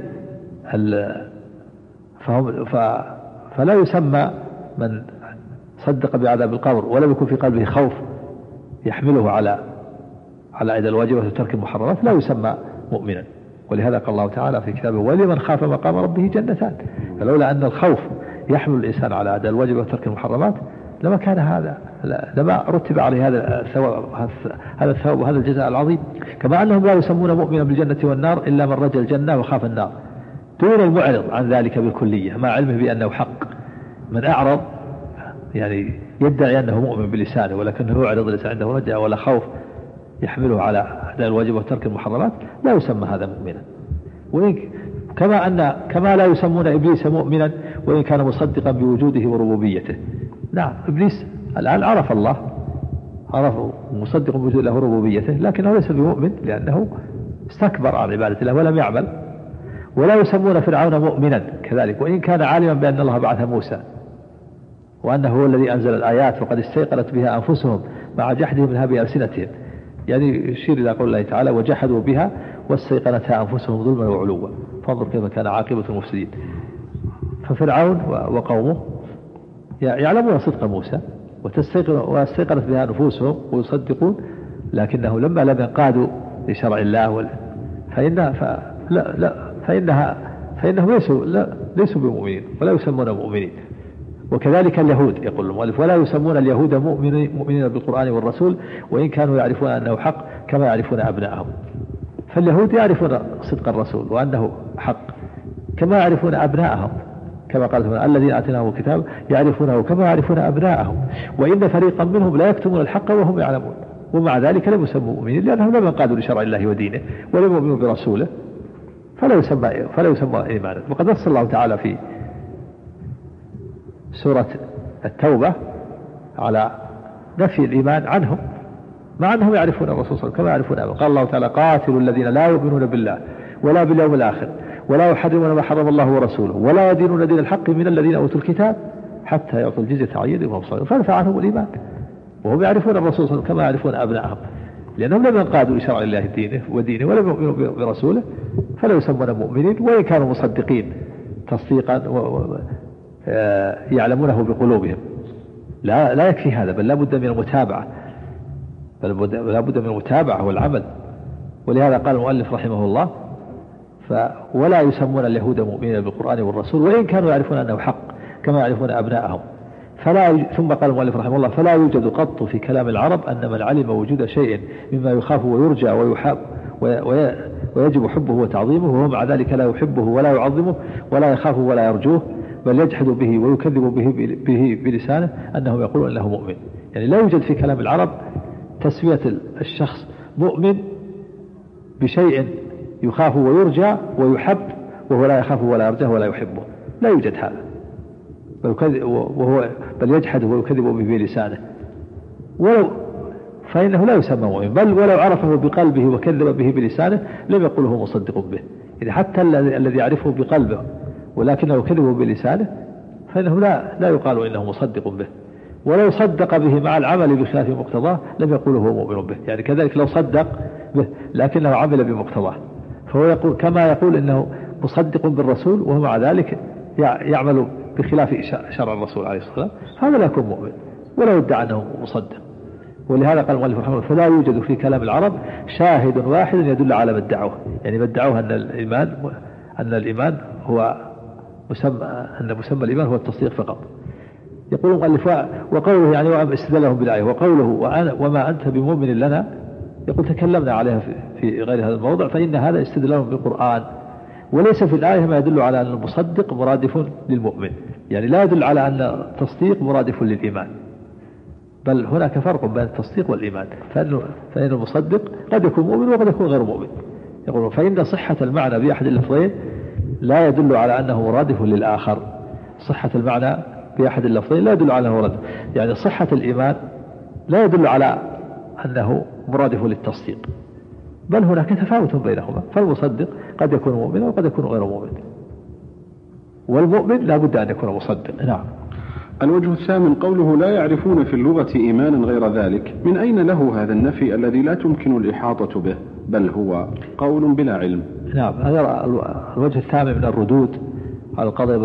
فلا يسمى من صدق بعذاب القبر ولم يكن في قلبه خوف يحمله على أداء الواجبات وترك المحرمات لا يسمى مؤمنا. ولهذا قال الله تعالى في كتابه ولمن خاف مقام ربه جنتان. فلولا أن الخوف يحمل الإنسان على أداء الواجبات وترك المحرمات لما كان هذا، لما رتب عليه هذا الثواب وهذا الجزاء العظيم. كما أنهم لا يسمون مؤمنا بالجنة والنار إلا من رجا الجنة وخاف النار دون المعرض عن ذلك بالكلية مع علمه بأنه حق. من أعرض يعني يدعي أنه مؤمن بلسانه ولكنه يعرض ليس عنده رجاء ولا خوف يحمله على أداء الواجب وترك المحرمات لا يسمى هذا مؤمنا. كما لا يسمون إبليس مؤمنا وإن كان مصدقا بوجوده وربوبيته. نعم إبليس الآن عرف الله، عرفه مصدق بوجوده وربوبيته، لكنه ليس بمؤمن لأنه استكبر عن عبادة الله ولم يعمل. ولا يسمون فرعون مؤمنا كذلك وإن كان عالما بأن الله بعث موسى وأنه هو الذي أنزل الآيات وقد استيقنت بها أنفسهم مع جحدهم منها بألسنتهم، يعني يشير إلى قول الله تعالى وجحدوا بها واستيقنتها أنفسهم ظلما وعلوا فانظر كيف كان عاقبة المفسدين. ففرعون وقومه يعلمون صدق موسى واستيقنت بها نفوسهم ويصدقون، لكنه لما لم ينقادوا لشرع الله فإنهم ليسوا بمؤمنين ولا يسمون مؤمنين. وكذلك اليهود يقول المؤلف ولا يسمون اليهود مؤمنين بالقرآن والرسول وإن كانوا يعرفون أنه حق كما يعرفون أبنائهم. فاليهود يعرفون صدق الرسول وأنه حق كما يعرفون أبنائهم، كما قال الذين آتيناهم الكتاب يعرفونه كما يعرفون أبناءهم وإن فريقا منهم لا يكتمون الحق وهم يعلمون ومع ذلك لم يسموا مؤمنين لأنهم لم ينقادوا لشرع الله ودينه ولم يؤمنوا برسوله فلا يسمى إيمانا. وقد نص الله تعالى في سورة التوبة على نفي الإيمان عنهم مع أنهم يعرفون الرسول صلى الله عليه وسلم كما يعرفون أبناءهم. قال الله تعالى قاتلوا الذين لا يؤمنون بالله ولا باليوم الآخر ولا يحرمون ما حرم الله ورسوله ولا يدينون دين الحق من الذين أوتوا الكتاب حتى يعطوا الجزية عن يد وهم صاغرون فنفع عنهم الإيمان وهم يعرفون الرسول صلى الله عليه وسلم كما يعرفون أبنائهم لأنهم لم ينقادوا لشرع الله ودينه ولم يؤمنوا برسوله فلا يسمون مؤمنين وإن كانوا مصدقين تصديقا يعلمونه بقلوبهم. لا يكفي هذا بل لا بد من المتابعة والعمل. ولهذا قال المؤلف رحمه الله ولا يسمون اليهود مؤمنين بالقرآن والرسول وإن كانوا يعرفون أنه حق كما يعرفون أبنائهم. ثم قال المؤلف رحمه الله فلا يوجد قط في كلام العرب أن من علم وجود شيء مما يخاف ويرجى ويحب ويجب حبه وتعظيمه وهو مع ذلك لا يحبه ولا يعظمه ولا يخافه ولا يرجوه بل يجحد به ويكذب به بلسانه أنهم يقولون أنه مؤمن. يعني لا يوجد في كلام العرب تسمية الشخص مؤمن بشيء يخاف ويرجى ويحب وهو لا يخاف ولا يرجاه ولا يحبه لا يوجد هذا بل يجحد ويكذب به بلسانه فإنه لا يسمى مؤمن بل ولو عرفه بقلبه وكذب به بلسانه لم يقله مصدق به. إذا حتى الذي يعرفه بقلبه ولكنه كذب بلسانه فإنه لا يقال إنه مصدق به ولو صدق به مع العمل بخلاف مقتضاه لم يقول هو مؤمن به. يعني كذلك لو صدق به لكنه عمل بمقتضاه فهو يقول كما يقول إنه مصدق بالرسول وهو مع ذلك يعمل بخلاف شرع الرسول عليه الصلاة والسلام هذا لا يكون مؤمن ولو ادعى أنه مصدق. ولهذا قال المؤلف رحمه الله فلا يوجد في كلام العرب شاهد واحد يدل على ما ادعوه. يعني ما ادعوه أن الإيمان هو مسمى الإيمان هو التصديق فقط. يقول المؤلف وقوله يعني استدلهم بالآية وقوله وما أنت بمؤمن لنا يقول تكلمنا عليها في غير هذا الموضع فإن هذا استدلال بالقرآن وليس في الآية ما يدل على أن المصدق مرادف للمؤمن. يعني لا يدل على أن التصديق مرادف للإيمان بل هناك فرق بين التصديق والإيمان فإن المصدق قد يكون مؤمن وقد يكون غير مؤمن. يقول فإن صحة المعنى بأحد اللفظين لا يدل على أنه مرادف للآخر. صحة المعنى بأحد اللفظين لا يدل على أنه مرادف. يعني صحة الإيمان لا يدل على أنه مرادف للتصديق بل هناك تفاوت بينهما فالمصدق قد يكون مؤمنا وقد يكون غير مؤمن والمؤمن لا بد أن يكون مصدق. نعم. الوجه الثامن قوله لا يعرفون في اللغة إيمانا غير ذلك من أين له هذا النفي الذي لا تمكن الإحاطة به بل هو قول بلا علم. نعم هذا الوجه الثامن من الردود على القضاء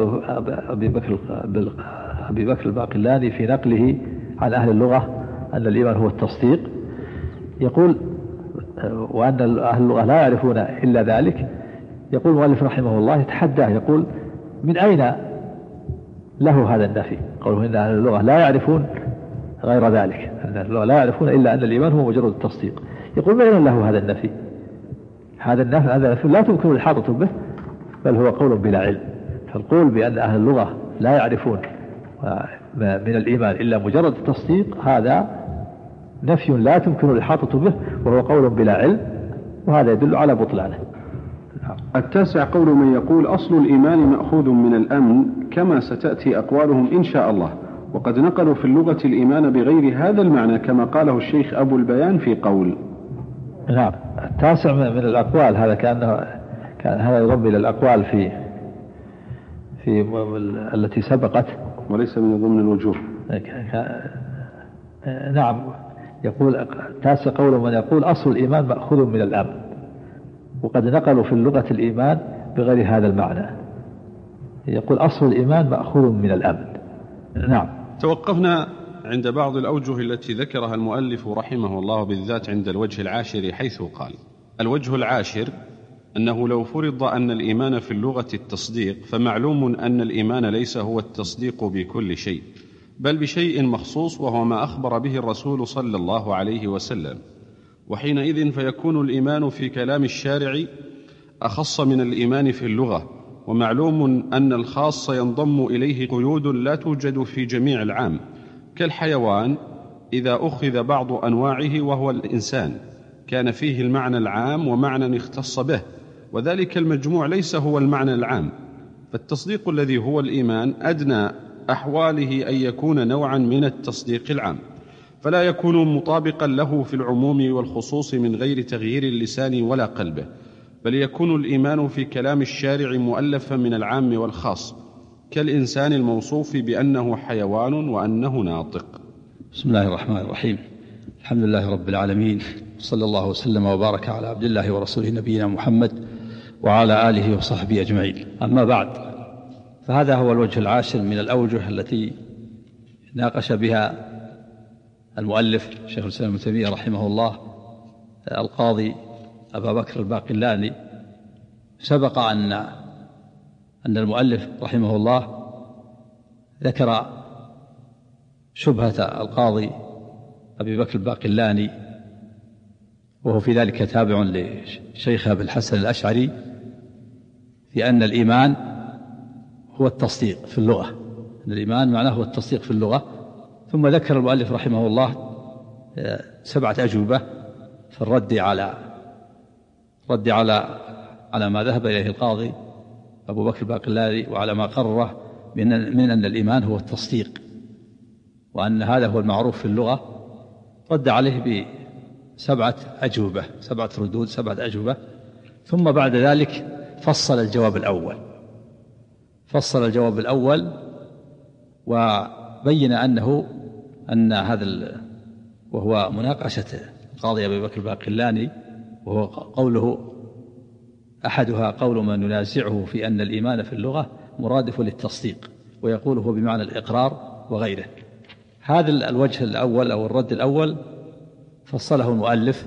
أبي بكر الباقلاني في نقله عن أهل اللغة أن الإيمان هو التصديق. يقول وأن أهل اللغة لا يعرفون إلا ذلك. يقول المؤلف رحمه الله يتحداه يقول من أين له هذا النفي قوله إن أهل اللغة لا يعرفون غير ذلك أن اللغة لا يعرفون إلا أن الإيمان هو مجرد التصديق. يقول من أين له هذا النفي هذا النفي لا تمكن الإحاطة به بل هو قول بلا علم. فالقول بأن أهل اللغة لا يعرفون من الإيمان إلا مجرد التصديق هذا نفي لا تمكن الإحاطة به وهو قول بلا علم وهذا يدل على بطلانه. التاسع قول من يقول أصل الإيمان مأخوذ من الأمن كما ستأتي أقوالهم إن شاء الله وقد نقلوا في اللغة الإيمان بغير هذا المعنى كما قاله الشيخ أبو البيان في قول. نعم. التاسع من الأقوال هذا كان هذا يضم إلى الأقوال في التي سبقت وليس من ضمن الوجوه. نعم. يقول التاسع قول من يقول أصل الإيمان مأخوذ من الأمن وقد نقلوا في اللغة الإيمان بغير هذا المعنى. يقول أصل الإيمان مأخوذ من الأمن. نعم. توقفنا عند بعض الأوجه التي ذكرها المؤلف رحمه الله بالذات عند الوجه العاشر حيث قال الوجه العاشر أنه لو فرض أن الإيمان في اللغة التصديق فمعلوم أن الإيمان ليس هو التصديق بكل شيء بل بشيء مخصوص وهو ما أخبر به الرسول صلى الله عليه وسلم وحينئذ فيكون الإيمان في كلام الشارع أخص من الإيمان في اللغة ومعلوم أن الخاص ينضم إليه قيود لا توجد في جميع العام، كالحيوان إذا أخذ بعض أنواعه وهو الإنسان كان فيه المعنى العام ومعنى اختص به، وذلك المجموع ليس هو المعنى العام. فالتصديق الذي هو الإيمان أدنى أحواله أن يكون نوعا من التصديق العام، فلا يكون مطابقا له في العموم والخصوص من غير تغيير اللسان ولا قلبه، بل يكون الإيمان في كلام الشارع مؤلفا من العام والخاص، كالإنسان الموصوف بأنه حيوان وأنه ناطق. بسم الله الرحمن الرحيم. الحمد لله رب العالمين، صلى الله وسلم وبارك على عبد الله ورسوله نبينا محمد وعلى آله وصحبه أجمعين. أما بعد، فهذا هو الوجه العاشر من الأوجه التي ناقش بها المؤلف شيخ الإسلام ابن تيمية رحمه الله القاضي أبا بكر الباقلاني. سبق أن المؤلف رحمه الله ذكر شبهة القاضي أبي بكر الباقلاني، وهو في ذلك تابع لشيخ أبي الحسن الأشعري، في أن الإيمان هو التصديق في اللغة، أن الإيمان معناه هو التصديق في اللغة. ثم ذكر المؤلف رحمه الله 7 أجوبة في الرد على ما ذهب إليه القاضي أبو بكر الباقلاني، وعلى ما قرره من أن الإيمان هو التصديق، وأن هذا هو المعروف في اللغة. رد عليه ب7 أجوبة، 7 ردود، 7 أجوبة. ثم بعد ذلك فصل الجواب الأول وبين أن هذا وهو مناقشة القاضي أبي بكر الباقلاني، وهو قوله أحدها قول من ينازعه في أن الإيمان في اللغة مرادف للتصديق، ويقول هو بمعنى الإقرار وغيره. هذا الوجه الأول أو الرد الأول فصله المؤلف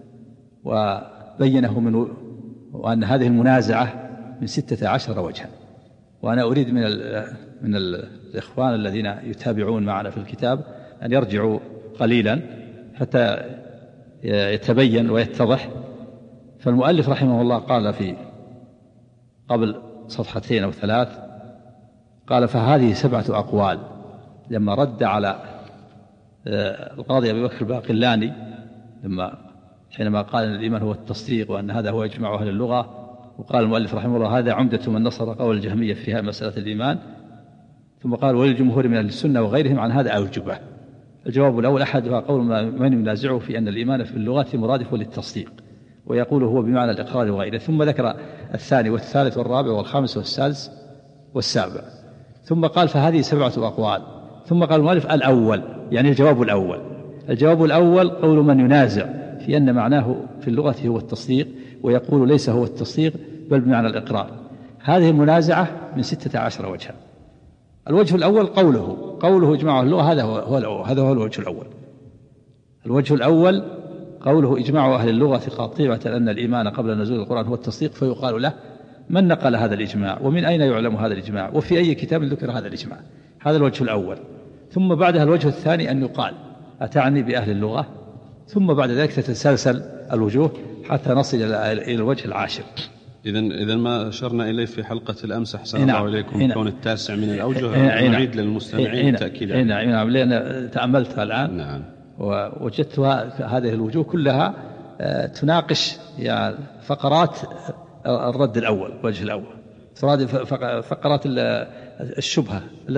وبينه وأن هذه المنازعة من 16 وجها. وأنا أريد من الإخوان الذين يتابعون معنا في الكتاب أن يرجعوا قليلا حتى يتبين ويتضح. فالمؤلف رحمه الله قال في قبل 2 أو 3 قال: فهذه 7 أقوال، لما رد على القاضي أبي بكر الباقلاني حينما قال أن الإيمان هو التصديق وأن هذا هو إجماع أهل اللغة. وقال المؤلف رحمه الله: هذا عمدة من نصر قول الجهمية في مسألة الإيمان. ثم قال: وللجمهور من أهل السنة وغيرهم عن هذا أوجبه. الجواب الأول أحدها قول من ينازعه في أن الإيمان في اللغة مرادف للتصديق، ويقول هو بمعنى الإقرار وغيره. ثم ذكر 2 والثالث والرابع والخامس والسادس والسابع. ثم قال: فهذه 7 أقوال. ثم قال المؤلف: الأول، يعني الجواب الأول قول من ينازع في أن معناه في اللغة هو التصديق، ويقول ليس هو التصديق بل بمعنى الإقرار. هذه المنازعة من 16 وجها. الوجه الأول قوله إجماع أهل اللغة، هذا هو الوجه الأول. الوجه الأول قوله إجماع أهل اللغة قاطبة أن الإيمان قبل نزول القرآن هو التصديق، فيقال له: من نقل هذا الإجماع؟ ومن أين يعلم هذا الإجماع؟ وفي أي كتاب ذكر هذا الإجماع؟ هذا الوجه الأول. ثم بعدها الوجه الثاني أن يقال: أتعني بأهل اللغة؟ ثم بعد ذلك تتسلسل الوجوه حتى نصل إلى الوجه العاشر. إذن ما أشرنا إليه في حلقة الأمس أحسن الله إليكم كون 9 من الأوجه، نعيد للمستمعين تأكيدا. نعم، لأن تأملتها الآن. نعم. ووجدتها هذه الوجوه كلها تناقش يعني فقرات الرد الأول، الوجه الأول، فقرات الشبهة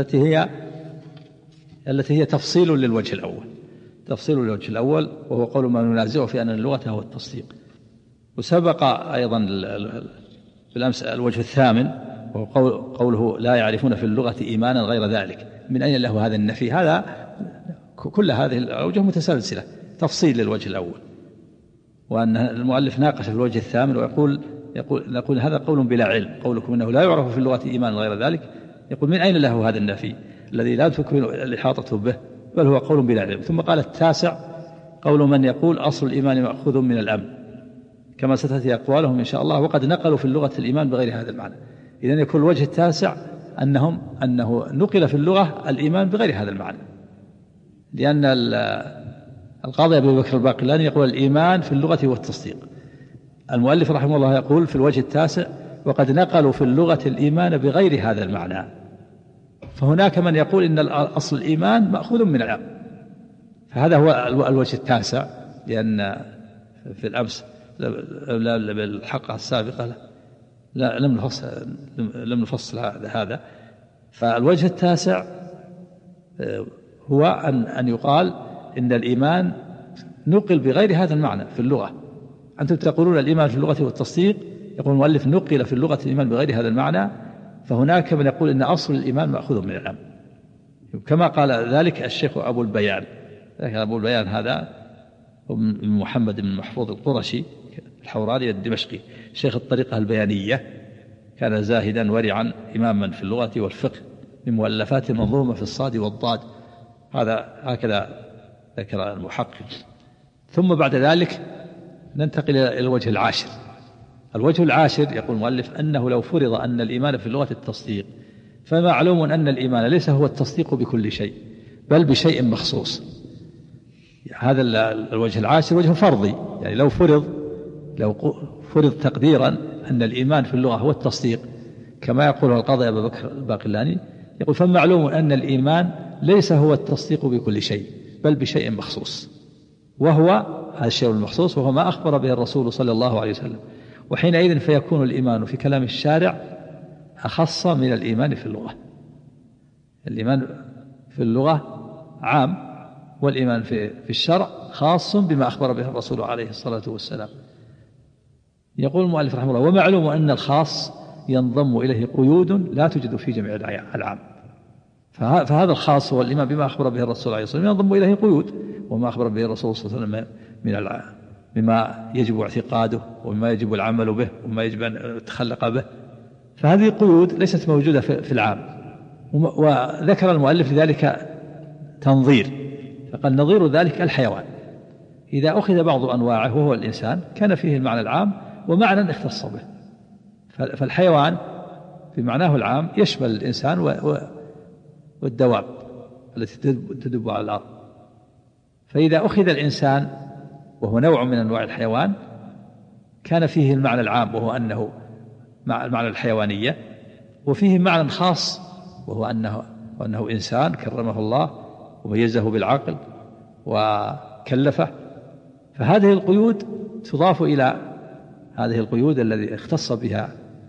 التي هي تفصيل للوجه الأول، وهو قول ما ننازعه في أن اللغة هو التصديق. وسبق أيضا بالأمس الوجه الثامن، وهو قوله لا يعرفون في اللغة إيمانا غير ذلك. من أين له هذا النفي؟ هذا كل هذه الأوجه متسلسلة تفصيل للوجه الأول، وأن المؤلف ناقش في الوجه الثامن يقول هذا قول بلا علم. قولكم إنه لا يعرف في اللغة إيمانا غير ذلك، يقول من أين له هذا النفي الذي لا تكمن الإحاطة به، بل هو قول بلا علم. ثم قال 9 قول من يقول أصل الإيمان مأخوذ من الأمن، كما ستأتي أقوالهم إن شاء الله، وقد نقلوا في اللغة الإيمان بغير هذا المعنى. إذن يكون الوجه 9 أنه نقل في اللغة الإيمان بغير هذا المعنى، لأن القاضي أبي بكر الباقلاني يقول الإيمان في اللغة هو التصديق. المؤلف رحمه الله يقول في الوجه 9 وقد نقلوا في اللغة الإيمان بغير هذا المعنى. فهناك من يقول إن أصل الإيمان مأخوذ من العام، فهذا هو الوجه التاسع. لأن في الأمس بالحلقة السابقة لم نفصل هذا. فالوجه التاسع هو أن يقال إن الإيمان نقل بغير هذا المعنى في اللغة. أنتم تقولون الإيمان في اللغة والتصديق، يقول المؤلف نقل في اللغة الإيمان بغير هذا المعنى، فهناك من يقول إن أصل الإيمان مأخوذ من العام، كما قال ذلك الشيخ أبو البيان. أبو البيان هذا محمد بن محفوظ القرشي الحوراني الدمشقي، شيخ الطريقة البيانية، كان زاهدا ورعا إماما في اللغة والفقه، من مؤلفات منظومة في الصاد والضاد. هكذا ذكر المحقق. ثم بعد ذلك ننتقل إلى الوجه العاشر. الوجه العاشر يقول المؤلف أنه لو فرض أن الإيمان في اللغة التصديق، فمعلوم أن الإيمان ليس هو التصديق بكل شيء بل بشيء مخصوص. هذا الوجه العاشر وجه فرضي، يعني لو فرض تقديرا أن الإيمان في اللغة هو التصديق كما يقول القاضي أبو بكر الباقلاني، يقول فمعلوم أن الإيمان ليس هو التصديق بكل شيء بل بشيء مخصوص، وهو هذا الشيء المخصوص وهو ما أخبر به الرسول صلى الله عليه وسلم. وحينئذ فيكون الإيمان في كلام الشارع أخص من الإيمان في اللغة. الإيمان في اللغة عام، والإيمان في الشرع خاص بما أخبر به الرسول عليه الصلاة والسلام. يقول المؤلف رحمه الله ومعلوم أن الخاص ينضم إليه قيود لا توجد في جميع العام. فهذا الخاص هو الإيمان بما أخبر به الرسول عليه الصلاة والسلام، ينضم إليه قيود وما أخبر به الرسول صلى الله عليه وسلم من مما يجب اعتقاده ومما يجب العمل به وما يجب أن يتخلق به. فهذه قيود ليست موجودة في العام. وذكر المؤلف لذلك تنظير، فقال نظير ذلك الحيوان، إذا أخذ بعض أنواعه وهو الإنسان كان فيه المعنى العام ومعنى اختص به. فالحيوان بمعناه العام يشمل الإنسان والدواب التي تدب على الأرض. فإذا أخذ الإنسان وهو نوع من أنواع الحيوان كان فيه المعنى العام وهو أنه المعنى الحيوانية، وفيه معنى خاص وهو أنه إنسان كرمه الله وميزه بالعقل وكلفه. فهذه القيود تضاف إلى هذه القيود الذي اختص بها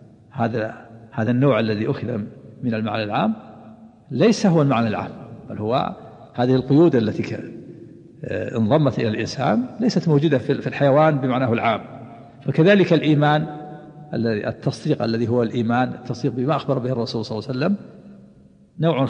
هذا النوع الذي أخذ من المعنى العام، ليس هو المعنى العام بل هو هذه القيود التي انضمت إلى الإنسان ليست موجودة في الحيوان بمعناه العام. فكذلك الإيمان التصديق الذي هو الإيمان التصديق بما أخبر به الرسول صلى الله عليه وسلم نوع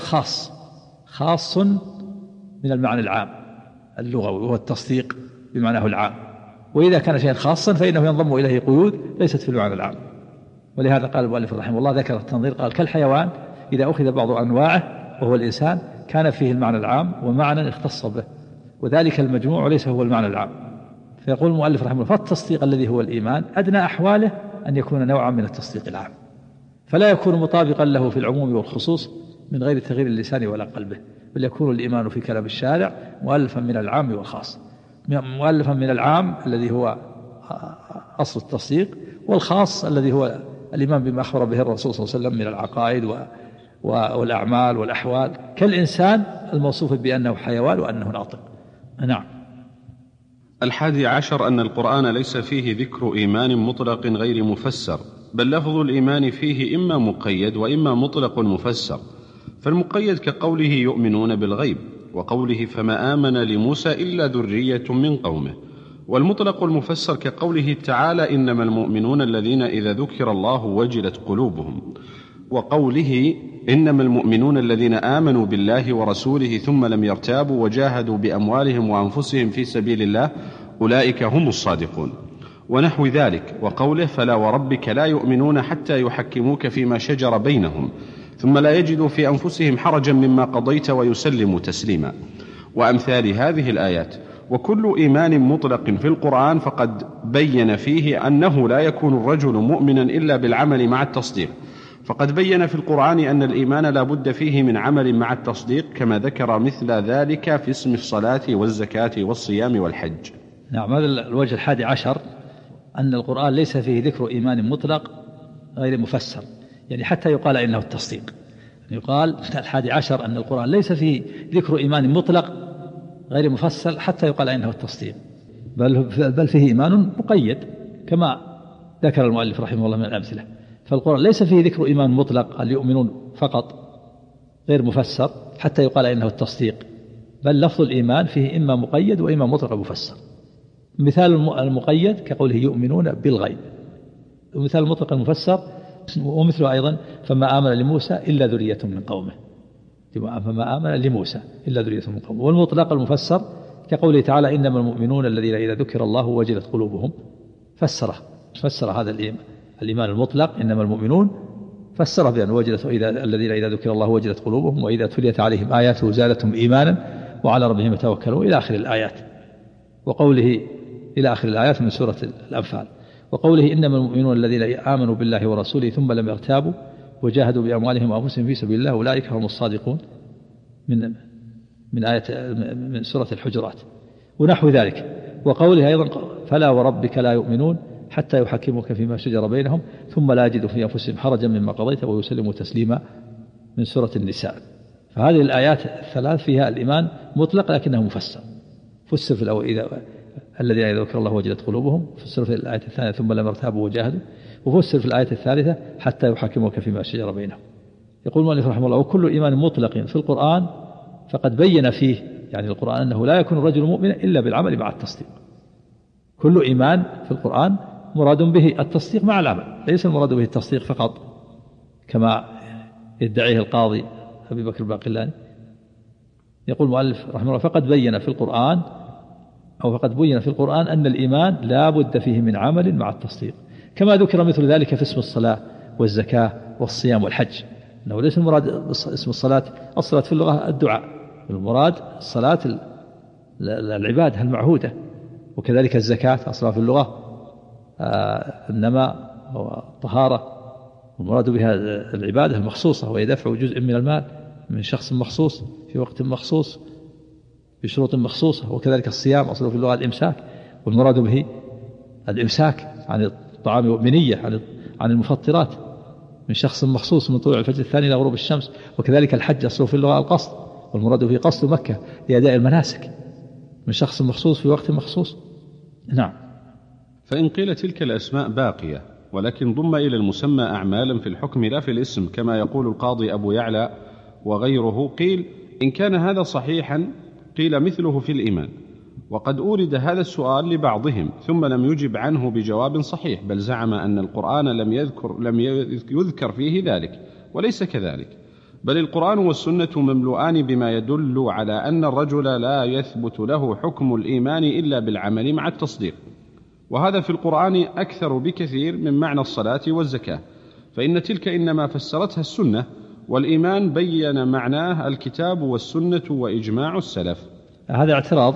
خاص من المعنى العام اللغوي وهو التصديق بمعناه العام. وإذا كان شيئا خاصا فإنه ينضم إليه قيود ليست في المعنى العام. ولهذا قال المؤلف رحمه الله ذكر التنظير قال كالحيوان إذا أخذ بعض أنواعه وهو الإنسان كان فيه المعنى العام ومعنى اختص به، وذلك المجموع وليس هو المعنى العام. فيقول المؤلف رحمه الله فالتصديق الذي هو الإيمان أدنى أحواله أن يكون نوعا من التصديق العام، فلا يكون مطابقا له في العموم والخصوص من غير تغيير اللسان ولا قلبه، بل يكون الإيمان في كلام الشارع مؤلفا من العام والخاص، مؤلفا من العام الذي هو أصل التصديق، والخاص الذي هو الإيمان بما أخبر به الرسول صلى الله عليه وسلم من العقائد والأعمال والأحوال، كالإنسان الموصوف بأنه حيوان وأنه ناطق. نعم. 11 أن القرآن ليس فيه ذكر إيمان مطلق غير مفسر، بل لفظ الإيمان فيه إما مقيد وإما مطلق مفسر. فالمقيد كقوله يؤمنون بالغيب، وقوله فما آمن لموسى إلا ذرية من قومه. والمطلق المفسر كقوله تعالى إنما المؤمنون الذين إذا ذكر الله وجلت قلوبهم، وقوله إنما المؤمنون الذين آمنوا بالله ورسوله ثم لم يرتابوا وجاهدوا بأموالهم وأنفسهم في سبيل الله أولئك هم الصادقون، ونحو ذلك. وقوله فلا وربك لا يؤمنون حتى يحكموك فيما شجر بينهم ثم لا يجدوا في أنفسهم حرجا مما قضيت ويسلموا تسليما، وأمثال هذه الآيات. وكل إيمان مطلق في القرآن فقد بين فيه أنه لا يكون الرجل مؤمنا إلا بالعمل مع التصديق، فقد بين في القرآن أن الإيمان لا بد فيه من عمل مع التصديق، كما ذكر مثل ذلك في اسم الصلاة والزكاة والصيام والحج. نعم. هذا الوجه 11 أن القرآن ليس فيه ذكر إيمان مطلق غير مفسر، يعني حتى يقال إنه التصديق. يقال 11 أن القرآن ليس فيه ذكر إيمان مطلق غير مفسر حتى يقال إنه التصديق، بل فيه إيمان مقيد كما ذكر المؤلف رحمه الله من الأمثلة. فالقرآن ليس فيه ذكر إيمان مطلق هل يؤمنون فقط غير مفسر حتى يقال إنه التصديق، بل لفظ الإيمان فيه إما مقيد وإما مطلق مفسر. مثال المقيد كقوله يؤمنون بالغيب، ومثال المطلق المفسر ومثله أيضا فما آمن لموسى إلا ذرية من قومه، فما آمن لموسى إلا ذرية من قومه. والمطلق المفسر كقوله تعالى إنما المؤمنون الذين إذا ذكر الله وجلت قلوبهم، فسر هذا الإيمان المطلق إنما المؤمنون، فسره بأن وجلت الذين إذا ذكر الله وجلت قلوبهم وإذا تليت عليهم آياته زادتهم إيمانا وعلى ربهم يتوكلون إلى آخر الآيات. وقوله إلى آخر الآيات من سورة الأنفال. وقوله إنما المؤمنون الذين آمنوا بالله ورسوله ثم لم يرتابوا وجاهدوا بأموالهم وأنفسهم في سبيل الله أولئك هم الصادقون من سورة الحجرات ونحو ذلك. وقوله أيضا فلا وربك لا يؤمنون حتى يحكموك فيما شجر بينهم ثم لا يجدوا في أنفسهم حرجا مما قضيت ويسلموا تسليما من سورة النساء. فهذه الآيات الثلاث فيها الإيمان مطلق لكنه مفسر، فسر في الأول الذين إذا ذكر الله وجلت قلوبهم، فسر في الآية الثانية ثم لم يرتابوا وجاهدوا، وفسر في الآية الثالثة حتى يحكموك فيما شجر بينهم. يقول المؤلف رحمه الله وكل إيمان مطلق في القرآن فقد بين فيه يعني القرآن أنه لا يكون الرجل مؤمنا إلا بالعمل مع التصديق. كل إيمان في القرآن مراد به التصديق مع العمل، ليس المراد به التصديق فقط كما يدعيه القاضي أبي بكر الباقلاني. يقول المؤلف رحمه الله فقد بين في القرآن أن الإيمان لا بد فيه من عمل مع التصديق، كما ذكر مثل ذلك في اسم الصلاة والزكاة والصيام والحج. أنه ليس المراد اسم الصلاة في اللغة الدعاء، المراد الصلاة العبادة المعهودة، وكذلك الزكاة أصلها في اللغة إنما طهارة، والمراد بها العبادة المخصوصة وهي دفع جزء من المال من شخص مخصوص في وقت مخصوص بشروط مخصوصة. وكذلك الصيام أصله في اللغة الإمساك، والمراد به الإمساك عن الطعام بنية عن المفطرات من شخص مخصوص من طلوع الفجر الثاني إلى غروب الشمس. وكذلك الحج أصله في اللغة القصد، والمراد به قصد مكة لأداء المناسك من شخص مخصوص في وقت مخصوص. نعم. فإن قيل تلك الأسماء باقية ولكن ضم إلى المسمى أعمالا في الحكم لا في الاسم كما يقول القاضي أبو يعلى وغيره، قيل إن كان هذا صحيحا قيل مثله في الإيمان. وقد أورد هذا السؤال لبعضهم ثم لم يجب عنه بجواب صحيح، بل زعم أن القرآن لم يذكر فيه ذلك، وليس كذلك، بل القرآن والسنة مملوءان بما يدل على أن الرجل لا يثبت له حكم الإيمان إلا بالعمل مع التصديق. وهذا في القرآن أكثر بكثير من معنى الصلاة والزكاة، فإن تلك إنما فسرتها السنة، والإيمان بين معناه الكتاب والسنة وإجماع السلف. هذا اعتراض.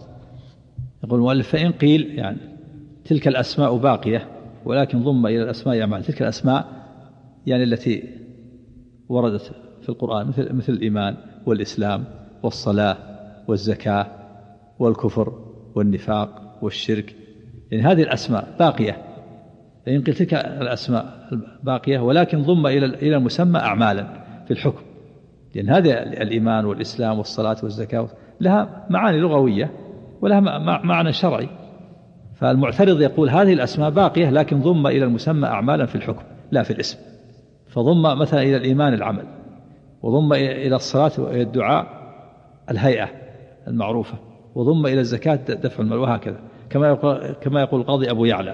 يقول المؤلف فإن قيل يعني تلك الأسماء باقية ولكن ضم إلى الأسماء أعمال، تلك الأسماء يعني التي وردت في القرآن مثل الإيمان والإسلام والصلاة والزكاة والكفر والنفاق والشرك، يعني هذه الأسماء باقية. فإن قيل تلك الأسماء باقية ولكن ضم إلى المسمى أعمالا في الحكم، لأن هذا الإيمان والإسلام والصلاة والزكاة لها معاني لغوية ولها معنى شرعي. فالمعترض يقول هذه الأسماء باقية لكن ضم إلى المسمى أعمالا في الحكم لا في الاسم، فضم مثلا إلى الإيمان العمل، وضم إلى الصلاة والدعاء الهيئة المعروفة، وضم إلى الزكاة دفع المال، وهكذا كما يقول القاضي أبو يعلى،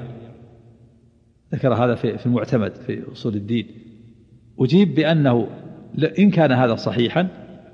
ذكر هذا في المعتمد في أصول الدين. أجيب بأنه إن كان هذا صحيحا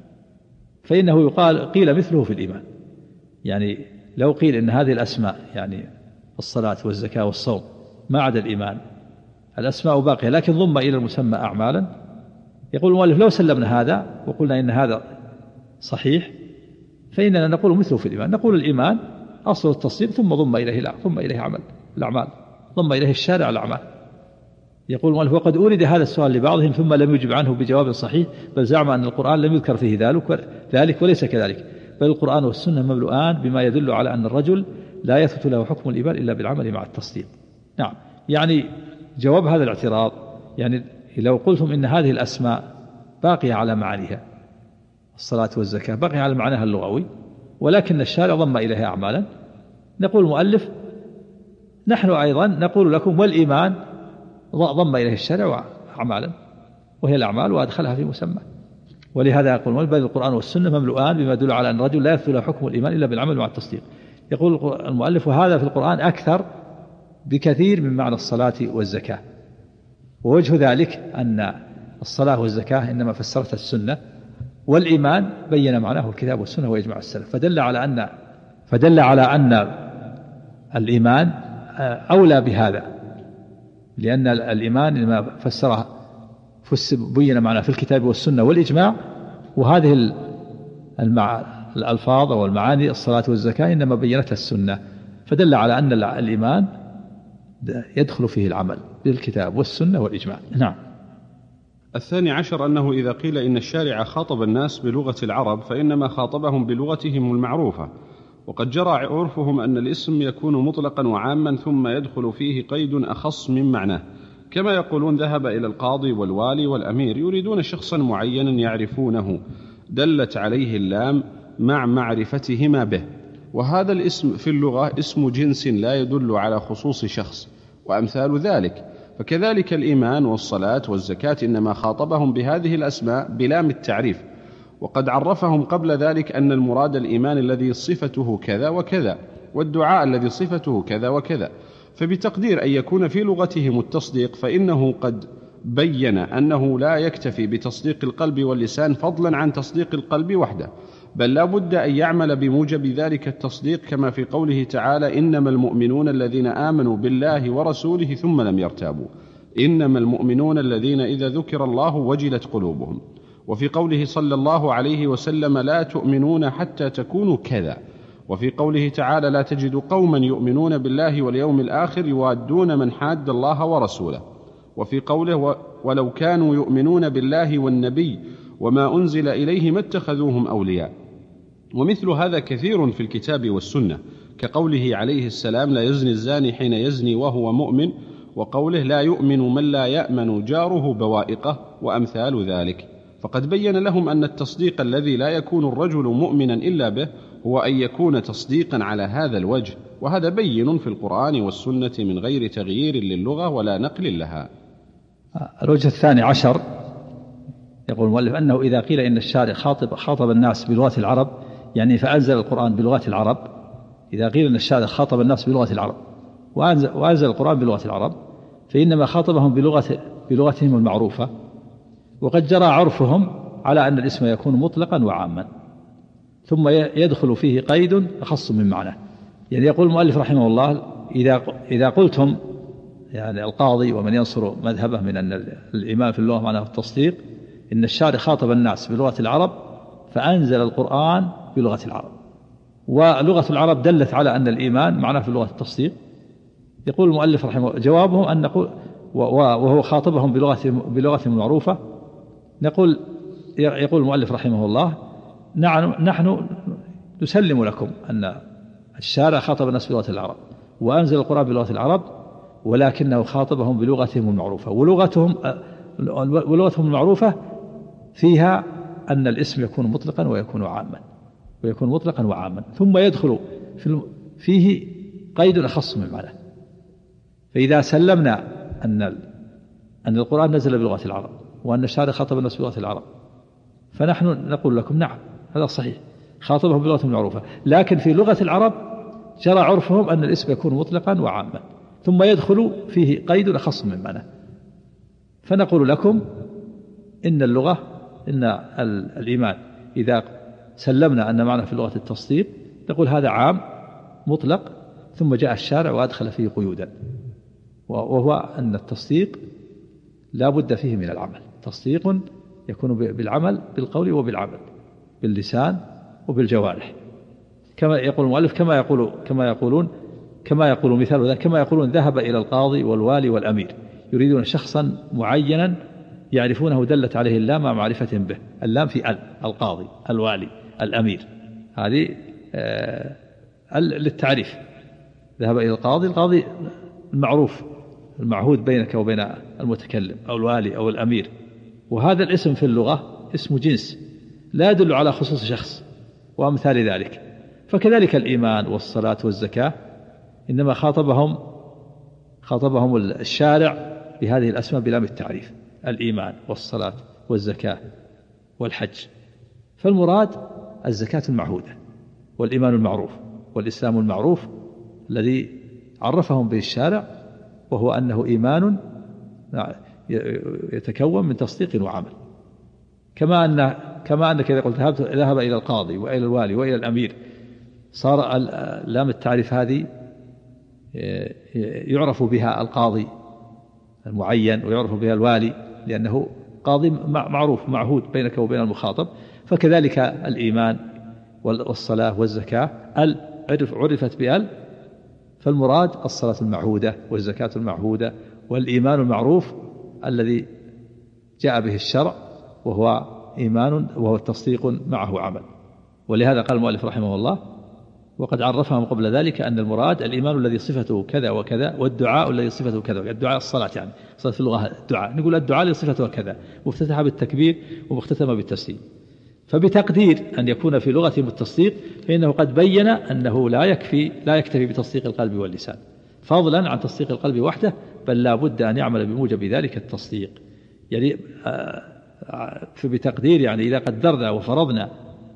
فإنه قيل مثله في الإيمان. يعني لو قيل إن هذه الأسماء يعني الصلاة والزكاة والصوم ما عدا الإيمان الأسماء باقية لكن ضم إلى المسمى أعمالا، يقول المؤلف لو سلمنا هذا وقلنا إن هذا صحيح فإننا نقول مثله في الإيمان، نقول الإيمان أصل التصديق ثم ضم إليه عمل الأعمال، ضم إليه الشارع الأعمال. يقول المؤلف وقد أورد هذا السؤال لبعضهم ثم لم يجب عنه بجواب صحيح، بل زعم أن القرآن لم يذكر فيه ذلك وليس كذلك، بل القرآن والسنة مملوءان بما يدل على أن الرجل لا يثبت له حكم الإيمان إلا بالعمل مع التصديق. نعم، يعني جواب هذا الاعتراض يعني لو قلتم إن هذه الأسماء باقية على معانيها، الصلاة والزكاة باقية على معناها اللغوي، ولكن الشارع ضم إليها أعمالا، نقول المؤلف نحن أيضا نقول لكم والإيمان ضم إليه الشارع أعمالا وهي الأعمال وأدخلها في مسمى. ولهذا يقول بل القرآن والسنة مملوءان بما يدل على أن الرجل لا يثبت له حكم الإيمان إلا بالعمل مع التصديق. يقول المؤلف وهذا في القرآن أكثر بكثير من معنى الصلاة والزكاة. ووجه ذلك أن الصلاة والزكاة إنما فسرتها السنة، والإيمان بين معناه الكتاب والسنة وإجماع السلف، فدل على أن الإيمان أولى بهذا، لأن الإيمان إنما فسره بين معناه في الكتاب والسنة والإجماع، وهذه الألفاظ والمعاني الصلاة والزكاة إنما بينتها السنة، فدل على أن الإيمان يدخل فيه العمل بالكتاب والسنة والإجماع. نعم. 12 أنه إذا قيل إن الشارع خاطب الناس بلغة العرب فإنما خاطبهم بلغتهم المعروفة، وقد جرى عرفهم أن الاسم يكون مطلقا وعاما ثم يدخل فيه قيد أخص من معناه، كما يقولون ذهب إلى القاضي والوالي والأمير، يريدون شخصا معينا يعرفونه دلت عليه اللام مع معرفتهما به، وهذا الاسم في اللغة اسم جنس لا يدل على خصوص شخص وأمثال ذلك. فكذلك الإيمان والصلاة والزكاة إنما خاطبهم بهذه الأسماء بلام التعريف، وقد عرفهم قبل ذلك أن المراد الإيمان الذي صفته كذا وكذا، والدعاء الذي صفته كذا وكذا، فبتقدير أن يكون في لغتهم التصديق فإنه قد بين أنه لا يكتفي بتصديق القلب واللسان فضلا عن تصديق القلب وحده، بل لا بد أن يعمل بموجب ذلك التصديق، كما في قوله تعالى إنما المؤمنون الذين آمنوا بالله ورسوله ثم لم يرتابوا، إنما المؤمنون الذين إذا ذكر الله وجلت قلوبهم، وفي قوله صلى الله عليه وسلم لا تؤمنون حتى تكونوا كذا، وفي قوله تعالى لا تجد قوما يؤمنون بالله واليوم الآخر يوادون من حاد الله ورسوله، وفي قوله ولو كانوا يؤمنون بالله والنبي وما أنزل إليه ما اتخذوهم أولياء. ومثل هذا كثير في الكتاب والسنة، كقوله عليه السلام لا يزني الزاني حين يزني وهو مؤمن، وقوله لا يؤمن من لا يأمن جاره بوائقه، وأمثال ذلك. فقد بين لهم أن التصديق الذي لا يكون الرجل مؤمنا إلا به هو أن يكون تصديقا على هذا الوجه، وهذا بين في القرآن والسنة من غير تغيير للغة ولا نقل لها. الوجه 12 يقول المؤلف أنه إذا قيل إن الشارع خاطب الناس بلغة العرب، يعني فأنزل القرآن بلغة العرب، إذا قيل أن الشارع خاطب الناس بلغة العرب وأنزل القرآن بلغة العرب فإنما خاطبهم بلغتهم المعروفة، وقد جرى عرفهم على أن الاسم يكون مطلقا وعاما ثم يدخل فيه قيد أخص من معناه. يعني يقول المؤلف رحمه الله إذا قلتم يعني القاضي ومن ينصر مذهبه من أن الإيمان في اللغة معناه التصديق إن الشارع خاطب الناس بلغة العرب فأنزل القرآن بلغة العرب، ولغة العرب دلت على أن الإيمان معناه في اللغة التصديق، يقول المؤلف رحمه الله جوابهم أن نقول وهو خاطبهم بلغتهم المعروفة، يقول المؤلف رحمه الله نحن نسلم لكم أن الشارع خاطب الناس بلغة العرب وأنزل القرآن بلغة العرب، ولكنه خاطبهم بلغتهم المعروفة، ولغتهم المعروفة فيها أن الاسم يكون مطلقا ويكون مطلقا وعاما ثم يدخل فيه قيد أخص من معناه. فإذا سلمنا أن القرآن نزل بلغة العرب وأن الشارع خاطب الناس بلغة العرب فنحن نقول لكم نعم هذا صحيح خاطبهم بلغتهم المعروفة، لكن في لغة العرب جرى عرفهم أن الاسم يكون مطلقا وعاما ثم يدخل فيه قيد أخص من معناه، فنقول لكم إن اللغة إن الإيمان إذا سلمنا أن معنى في اللغة التصديق نقول هذا عام مطلق، ثم جاء الشارع وأدخل فيه قيودا، وهو أن التصديق لا بد فيه من العمل، تصديق يكون بالعمل بالقول وبالعمل باللسان وبالجوارح، كما يقول المؤلف كما يقول مثال ذلك كما يقولون ذهب إلى القاضي والوالي والأمير، يريدون شخصا معينا يعرفونه دلت عليه اللام مع معرفتهم به، اللام في القاضي الوالي الأمير هذه للتعريف، ذهب إلى القاضي المعروف المعهود بينك وبين المتكلم أو الوالي أو الأمير. وهذا الاسم في اللغة اسم جنس لا يدل على خصوص شخص وأمثال ذلك. فكذلك الإيمان والصلاة والزكاة إنما خاطبهم الشارع بهذه الأسماء بلام التعريف: الإيمان والصلاة والزكاة والحج. فالمراد الزكاة المعهودة والإيمان المعروف والإسلام المعروف الذي عرفهم به الشارع، وهو أنه إيمان يتكون من تصديق وعمل. كما أنك إذا قلت ذهب إلى القاضي وإلى الوالي وإلى الأمير، صار لام التعريف هذه يعرف بها القاضي المعين ويعرف بها الوالي، لأنه قاضي معروف معهود بينك وبين المخاطب. فكذلك الإيمان والصلاة والزكاة عرفت بأل، فالمراد الصلاة المعهودة والزكاة المعهودة والإيمان المعروف الذي جاء به الشرع، وهو إيمان وهو التصديق معه عمل. ولهذا قال المؤلف رحمه الله: وقد عرفهم قبل ذلك أن المراد الإيمان الذي صفته كذا وكذا، والدعاء الذي صفته كذا. الدعاء الصلاة، يعني صلاة في اللغة الدعاء، نقول الدعاء الذي صفته كذا، مفتتحة بالتكبير ومختتمة بالتسليم. فبتقدير أن يكون في لغتهم التصديق، فإنه قد بين أنه لا يكتفي بتصديق القلب واللسان فضلا عن تصديق القلب وحده، بل لا بد أن يعمل بموجب ذلك التصديق. يعني بتقدير، يعني إذا قدرنا وفرضنا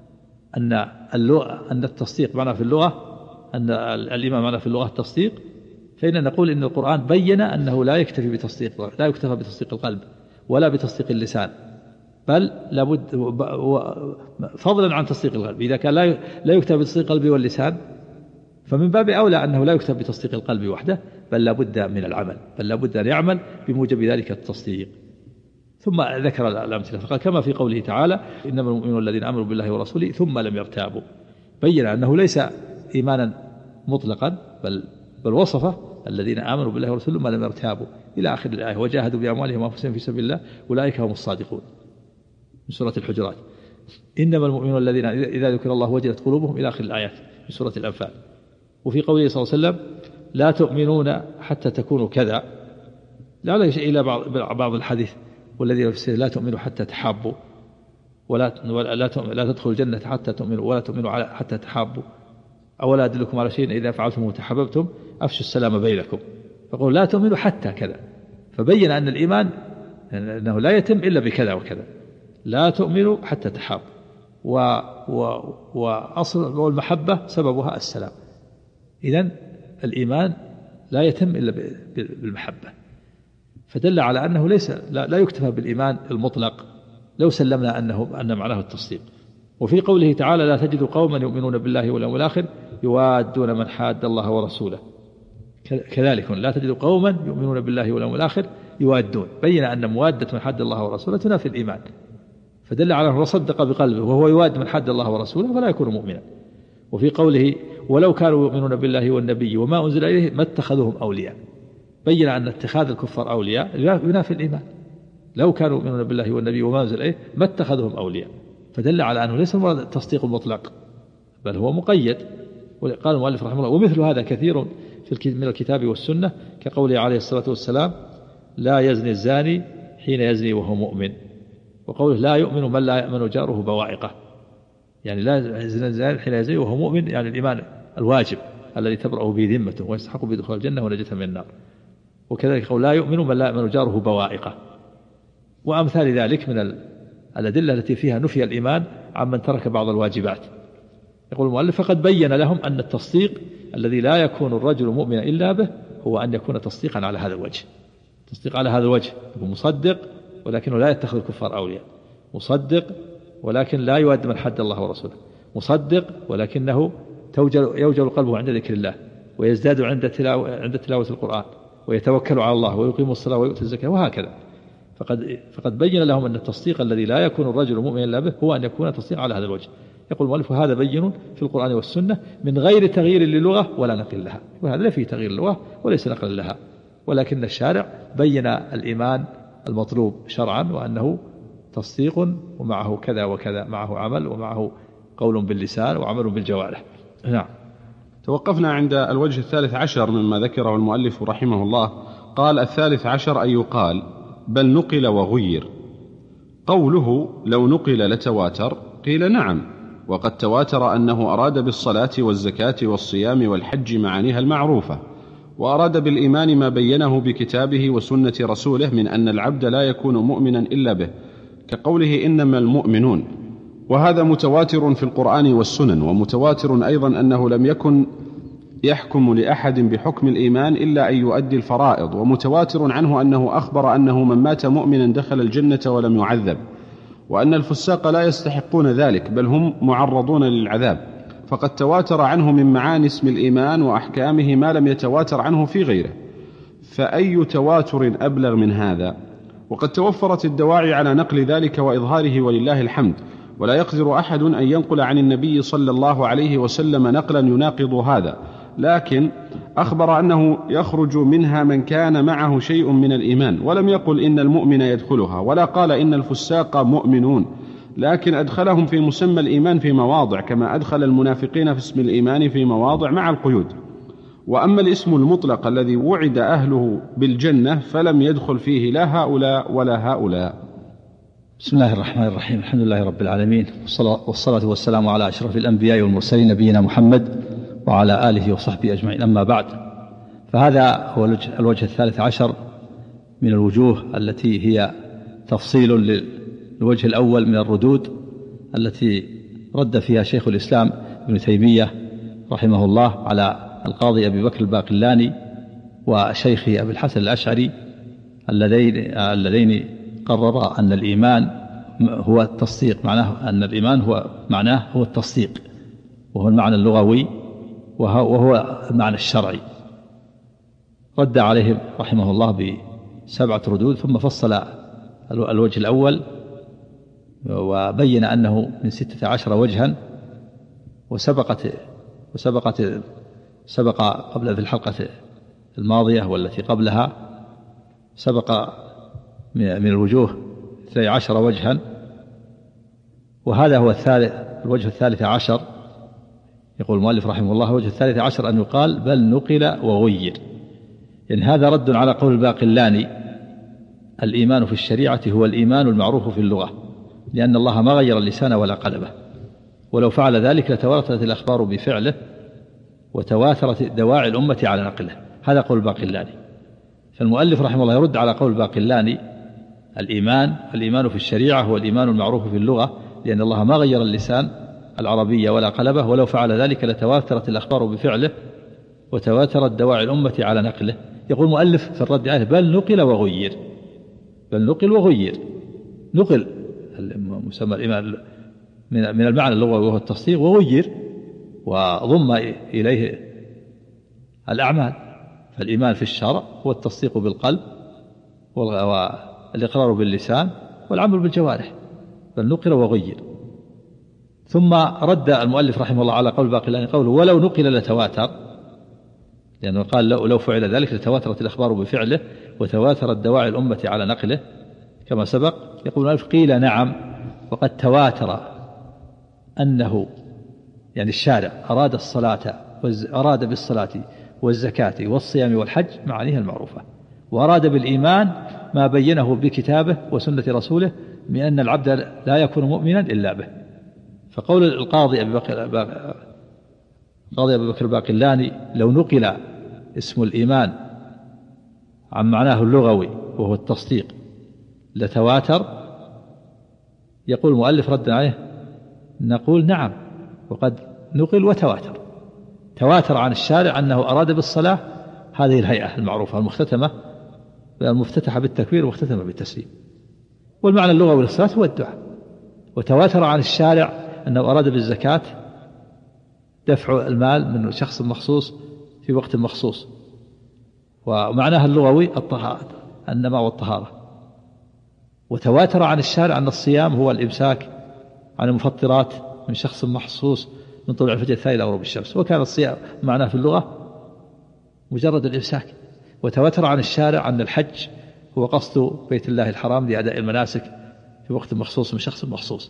أن التصديق معناه في اللغة، أن الإيمان معناه في اللغة التصديق، فإن نقول إن القرآن بين أنه لا يكتفي بتصديق القلب ولا بتصديق اللسان، بل لابد فضلا عن تصديق القلب. إذا كان لا يكتفي بتصديق القلب واللسان، فمن باب أولى أنه لا يكتفي بتصديق القلب وحده، بل لابد من العمل، بل لابد أن يعمل بموجب ذلك التصديق. ثم ذكر الأمثلة فقال: كما في قوله تعالى: إنما المؤمنون الذين آمنوا بالله ورسوله ثم لم يرتابوا. بين أنه ليس إيمانا مطلقا، بل وصفه: الذين آمنوا بالله ورسوله ثم لم يرتابوا، إلى آخر الآية: وجاهدوا بأموالهم وأنفسهم في سبيل الله أولئك هم الصادقون، من سورة الحجرات. إنما المؤمنون الذين إذا ذكر الله وجلت قلوبهم، إلى آخر الآيات من سورة الأنفال. وفي قوله صلى الله عليه وسلم: لا تؤمنون حتى تكونوا كذا، لعل شيء إلى بعض الحديث: والذين يفسر لا تؤمنوا حتى تحابوا، لا تدخلوا الجنة حتى تؤمنوا، ولا تؤمنوا حتى تحابوا، أولا أدلكم على شيء إذا فعلتم وتحاببتم أفشوا السلام بينكم. فقول لا تؤمنوا حتى كذا، فبين أن الإيمان أنه لا يتم إلا بكذا وكذا. لا تؤمنوا حتى تحابوا، وأصل والمحبة سببها السلام. إذن الإيمان لا يتم إلا بالمحبة، فدل على أنه لا يكتفى بالإيمان المطلق لو سلمنا أن معناه التصديق. وفي قوله تعالى: لا تجد قوما يؤمنون بالله واليوم الآخر يوادون من حاد الله ورسوله. كذلك لا تجد قوما يؤمنون بالله واليوم الآخر يوادون، بين أن موادة من حاد الله ورسوله تنافي الإيمان، فدل على أنه صدق بقلبه وهو يواد من حاد الله ورسوله فلا يكون مؤمنا. وفي قوله: ولو كانوا يؤمنون بالله والنبي وما أنزل إليه ما اتخذوهم أولياء، بين أن اتخاذ الكفار أولياء ينافي الإيمان. لو كانوا يؤمنون بالله والنبي وما أنزل إليه ما اتخذوهم أولياء، فدل على أنه ليس المراد التصديق المطلق، بل هو مقيد. قال المؤلف رحمه الله: ومثل هذا كثير من الكتاب والسنة، كقوله عليه الصلاة والسلام: لا يزني الزاني حين يزني وهو مؤمن، وقوله: لا يؤمن من لا يأمن جاره بوائقه، يعني لا يزني الزاني حين يزني وهو مؤمن، يعني الإيمان الواجب الذي تبرأ به ذمته ويستحق بدخول الجنة ونجته من النار. وكذلك قول: لا يؤمن من لا يأمن جاره بوائقه، وأمثال ذلك من الأدلة التي فيها نفي الإيمان عمن ترك بعض الواجبات. يقول المؤلف: فقد بين لهم أن التصديق الذي لا يكون الرجل مؤمنا إلا به هو أن يكون تصديقا على هذا الوجه. تصديق على هذا الوجه، يكون مصدق ولكنه لا يتخذ الكفار أولياء، مصدق ولكن لا يؤدي من حد الله ورسوله، مصدق ولكنه يوجل قلبه عند ذكر الله ويزداد عند تلاوة القرآن ويتوكل على الله ويقيم الصلاة ويؤتي الزكاة، وهكذا. فقد بين لهم أن التصديق الذي لا يكون الرجل مؤمنا إلا به هو أن يكون تصديق على هذا الوجه. يقول المؤلف: هذا بين في القرآن والسنة من غير تغيير للغة ولا نقل لها. وهذا لا فيه تغيير اللغة وليس نقل لها، ولكن الشارع بين الإيمان المطلوب شرعا وأنه تصديق ومعه كذا وكذا، معه عمل ومعه قول باللسان وعمل بالجوارح. نعم. توقفنا عند الوجه 13 مما ذكره المؤلف رحمه الله، قال: 13 أن يقال بل نقل وغير. قوله لو نقل لتواتر، قيل نعم، وقد تواتر أنه أراد بالصلاة والزكاة والصيام والحج معانيها المعروفة، وأراد بالإيمان ما بينه بكتابه وسنة رسوله من أن العبد لا يكون مؤمنا إلا به، كقوله إنما المؤمنون، وهذا متواتر في القرآن والسنن. ومتواتر أيضا أنه لم يكن يحكم لأحد بحكم الإيمان إلا أن يؤدي الفرائض. ومتواتر عنه أنه أخبر أنه من مات مؤمنا دخل الجنة ولم يعذب، وأن الفساق لا يستحقون ذلك بل هم معرضون للعذاب. فقد تواتر عنه من معاني اسم الإيمان وأحكامه ما لم يتواتر عنه في غيره، فأي تواتر أبلغ من هذا؟ وقد توفرت الدواعي على نقل ذلك وإظهاره ولله الحمد، ولا يقدر أحد أن ينقل عن النبي صلى الله عليه وسلم نقلا يناقض هذا، لكن أخبر أنه يخرج منها من كان معه شيء من الإيمان، ولم يقل إن المؤمن يدخلها، ولا قال إن الفساق مؤمنون، لكن أدخلهم في مسمى الإيمان في مواضع، كما أدخل المنافقين في اسم الإيمان في مواضع مع القيود. وأما الاسم المطلق الذي وعد أهله بالجنة فلم يدخل فيه لا هؤلاء ولا هؤلاء. بسم الله الرحمن الرحيم. الحمد لله رب العالمين، والصلاة والسلام على أشرف الأنبياء والمرسلين نبينا محمد وعلى آله وصحبه أجمعين. أما بعد، فهذا هو الوجه 13 من الوجوه التي هي تفصيل للوجه الأول من الردود التي رد فيها شيخ الإسلام ابن تيمية رحمه الله على القاضي أبي بكر الباقلاني وشيخه أبي الحسن الأشعري اللذين قررا أن الإيمان هو التصديق، معناه أن الإيمان هو التصديق، وهو المعنى اللغوي وهو المعنى الشرعي. رد عليهم رحمه الله ب7 ردود، ثم فصل الوجه الأول وبين أنه من 16 وجها، سبق قبل في الحلقة الماضية والتي قبلها سبق من الوجوه 12 وجها، وهذا هو الوجه 13. يقول المؤلف رحمه الله: الوجه 13 أن يقال بل نقل وغير، يعني هذا رد على قول الباقلاني: الإيمان في الشريعة هو الإيمان المعروف في اللغة، لأن الله ما غير اللسان ولا قلبه، ولو فعل ذلك لتواترت الأخبار بفعله وتواترت دواعي الأمة على نقله. هذا قول الباقلاني. فالمؤلف رحمه الله يرد على قول الباقلاني: الإيمان في الشريعة هو الإيمان المعروف في اللغة، لأن الله ما غير اللسان العربية ولا قلبه، ولو فعل ذلك لتواترت الأخبار بفعله وتواترت دواعي الأمة على نقله. يقول المؤلف في الرد عليه: بل نقل وغير. بل نقل وغير، نقل مسمى الإيمان من المعنى اللغوي وهو التصديق، وغير وضم إليه الأعمال. فالإيمان في الشرع هو التصديق بالقلب والإقرار باللسان والعمل بالجوارح. بل نقل وغير. ثم رد المؤلف رحمه الله على قول باقلاني قوله: ولو نقل لتواتر، لأنه قال لو فعل ذلك لتواترت الأخبار بفعله وتواترت دواعي الأمة على نقله كما سبق. يقول المؤلف: قيل نعم، وقد تواتر أنه يعني الشارع أراد بالصلاة والزكاة والصيام والحج معانيها المعروفة، وأراد بالإيمان ما بينه بكتابه وسنة رسوله من أن العبد لا يكون مؤمنا إلا به. فقول القاضي أبي بكر الباقلاني: لو نقل اسم الإيمان عن معناه اللغوي وهو التصديق لتواتر، يقول المؤلف رد عليه: نقول نعم، وقد نقل وتواتر. تواتر عن الشارع أنه أراد بالصلاة هذه الهيئة المعروفة المفتتحة بالتكبير ومختتمة بالتسليم، والمعنى اللغوي للصلاة هو الدعاء. وتواتر عن الشارع أنه أراد بالزكاة دفع المال من شخص مخصوص في وقت مخصوص، ومعناها اللغوي الطهارة، النماء والطهارة. وتواتر عن الشارع أن الصيام هو الإمساك عن المفطرات من شخص مخصوص من طلوع الفجر الثاني إلى غروب الشمس، وكان الصيام معناه في اللغة مجرد الإمساك. وتواتر عن الشارع أن الحج هو قصد بيت الله الحرام لأداء المناسك في وقت مخصوص من شخص مخصوص،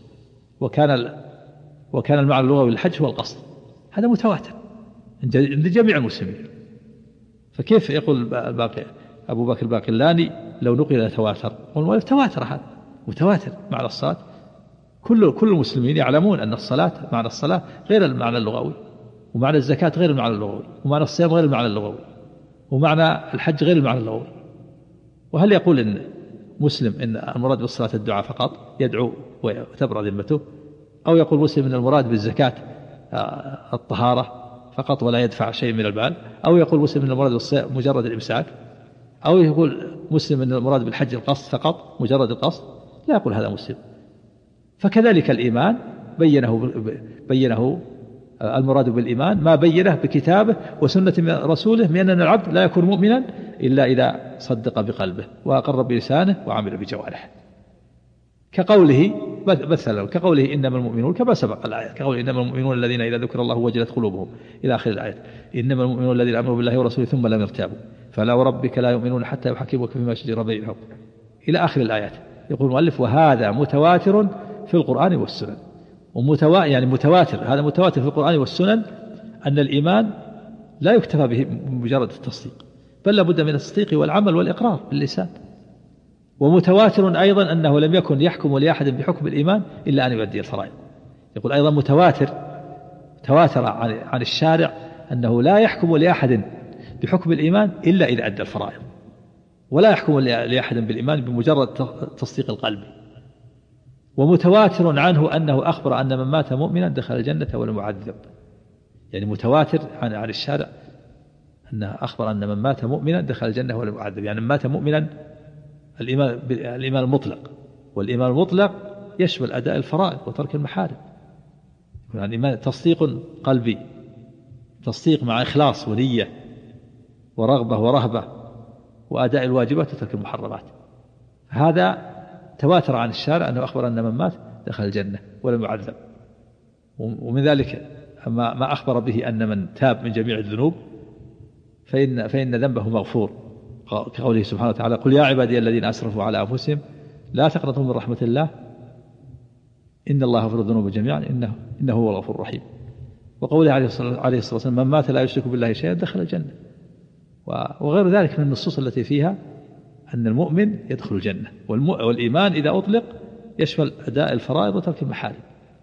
وكان المعنى اللغوي للحج هو القصد. هذا متواتر عند جميع المسلمين. فكيف يقول الباقي أبو بكر الباقلاني لو نقل تواتر، والمؤلف تواتر، هذا متواتر معنى الصلاة. كل المسلمين يعلمون أن الصلاة معنى الصلاة غير المعنى اللغوي، ومعنى الزكاة غير المعنى اللغوي، ومعنى الصيام غير المعنى اللغوي، ومعنى الحج غير المعنى اللغوي. وهل يقول إن مسلم إن المراد بالصلاة الدعاء فقط يدعو وتبرأ ذمته، أو يقول مسلم إن المراد بالزكاة الطهارة فقط ولا يدفع شيء من المال، أو يقول مسلم إن المراد بالصيام مجرد الإمساك، أو يقول مسلم إن المراد بالحج القصد فقط مجرد القصد؟ لا يقول هذا مسلم. فكذلك الإيمان بينه المراد بالإيمان ما بينه بكتابه وسنة رسوله من أن العبد لا يكون مؤمنا إلا إذا صدق بقلبه وأقر بلسانه وعمل بجوارحه، كقوله مثلا كقوله إنما المؤمنون، كما سبق الآية، كقوله إنما المؤمنون الذين إذا ذكر الله وجلت قلوبهم إلى آخر الآية، إنما المؤمنون الذين آمنوا بالله ورسوله ثم لم يرتابوا فلا وربك لا يؤمنون حتى يحكموك فيما شجر بينهم إلى آخر الآيات. يقول المؤلف وهذا متواتر في القرآن والسنن. يعني متواتر، هذا متواتر في القرآن والسنن أن الإيمان لا يكتفى به بمجرد التصديق، بل لابد من التصديق والعمل والإقرار باللسان. ومتواتر أيضا أنه لم يكن يحكم لأحد بحكم الإيمان إلا أن يؤدي الفرائض. يقول أيضا متواتر، تواتر عن الشارع أنه لا يحكم لأحد بحكم الإيمان إلا إذا أدى الفرائض، ولا يحكم لأحد بالإيمان بمجرد تصديق القلب. ومتواتر عنه أنه أخبر أن من مات مؤمنا دخل الجنة ولم يعذب. يعني متواتر عن الشارع أنه أخبر أن من مات مؤمنا دخل الجنة ولم يعذب، يعني من مات مؤمنا الإيمان المطلق، والإيمان المطلق يشمل أداء الفرائض وترك المحارم. يعني الإيمان تصديق قلبي، تصديق مع إخلاص ونية ورغبة ورهبة وأداء الواجبات وترك المحرمات. هذا تواتر عن الشارع أنه أخبر أن من مات دخل الجنة ولم يعذب. ومن ذلك ما أخبر به أن من تاب من جميع الذنوب فإن ذنبه مغفور، كقوله سبحانه وتعالى قل يا عبادي الذين أسرفوا على أنفسهم لا تقنطوا من رحمة الله إن الله يغفر الذنوب جميعا إنه هو الغفور الرحيم. وقوله عليه الصلاة والسلام من مات لا يشرك بالله شيئا دخل الجنة. وغير ذلك من النصوص التي فيها أن المؤمن يدخل الجنة. والإيمان إذا أطلق يشمل أداء الفرائض وترك المحارم.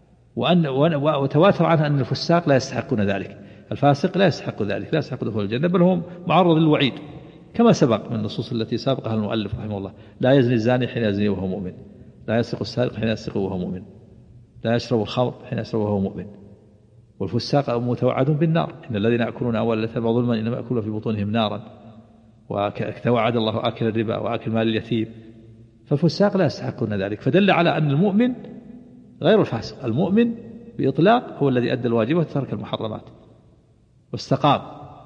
وتواتر عنها أن الفساق لا يستحقون ذلك، الفاسق لا يستحق ذلك، لا يستحق دخول الجنة، بل هم معرض للوعيد كما سبق من النصوص التي سابقها المؤلف رحمه الله. لا يزني الزاني حين يزني وهو مؤمن، لا يسرق السارق حين يسرق وهو مؤمن، لا يشرب الخمر حين يشرب وهو مؤمن. والفساق متوعد بالنار إن الذين يأكلون أموال اليتامى ظلما إنما يأكلون في بطونهم نارا، وتوعد الله آكل الربا وآكل مال اليتيم. فالفساق لا يستحقون ذلك، فدل على أن المؤمن غير الفاسق. المؤمن بإطلاق هو الذي أدى الواجبات وترك المحرمات واستقام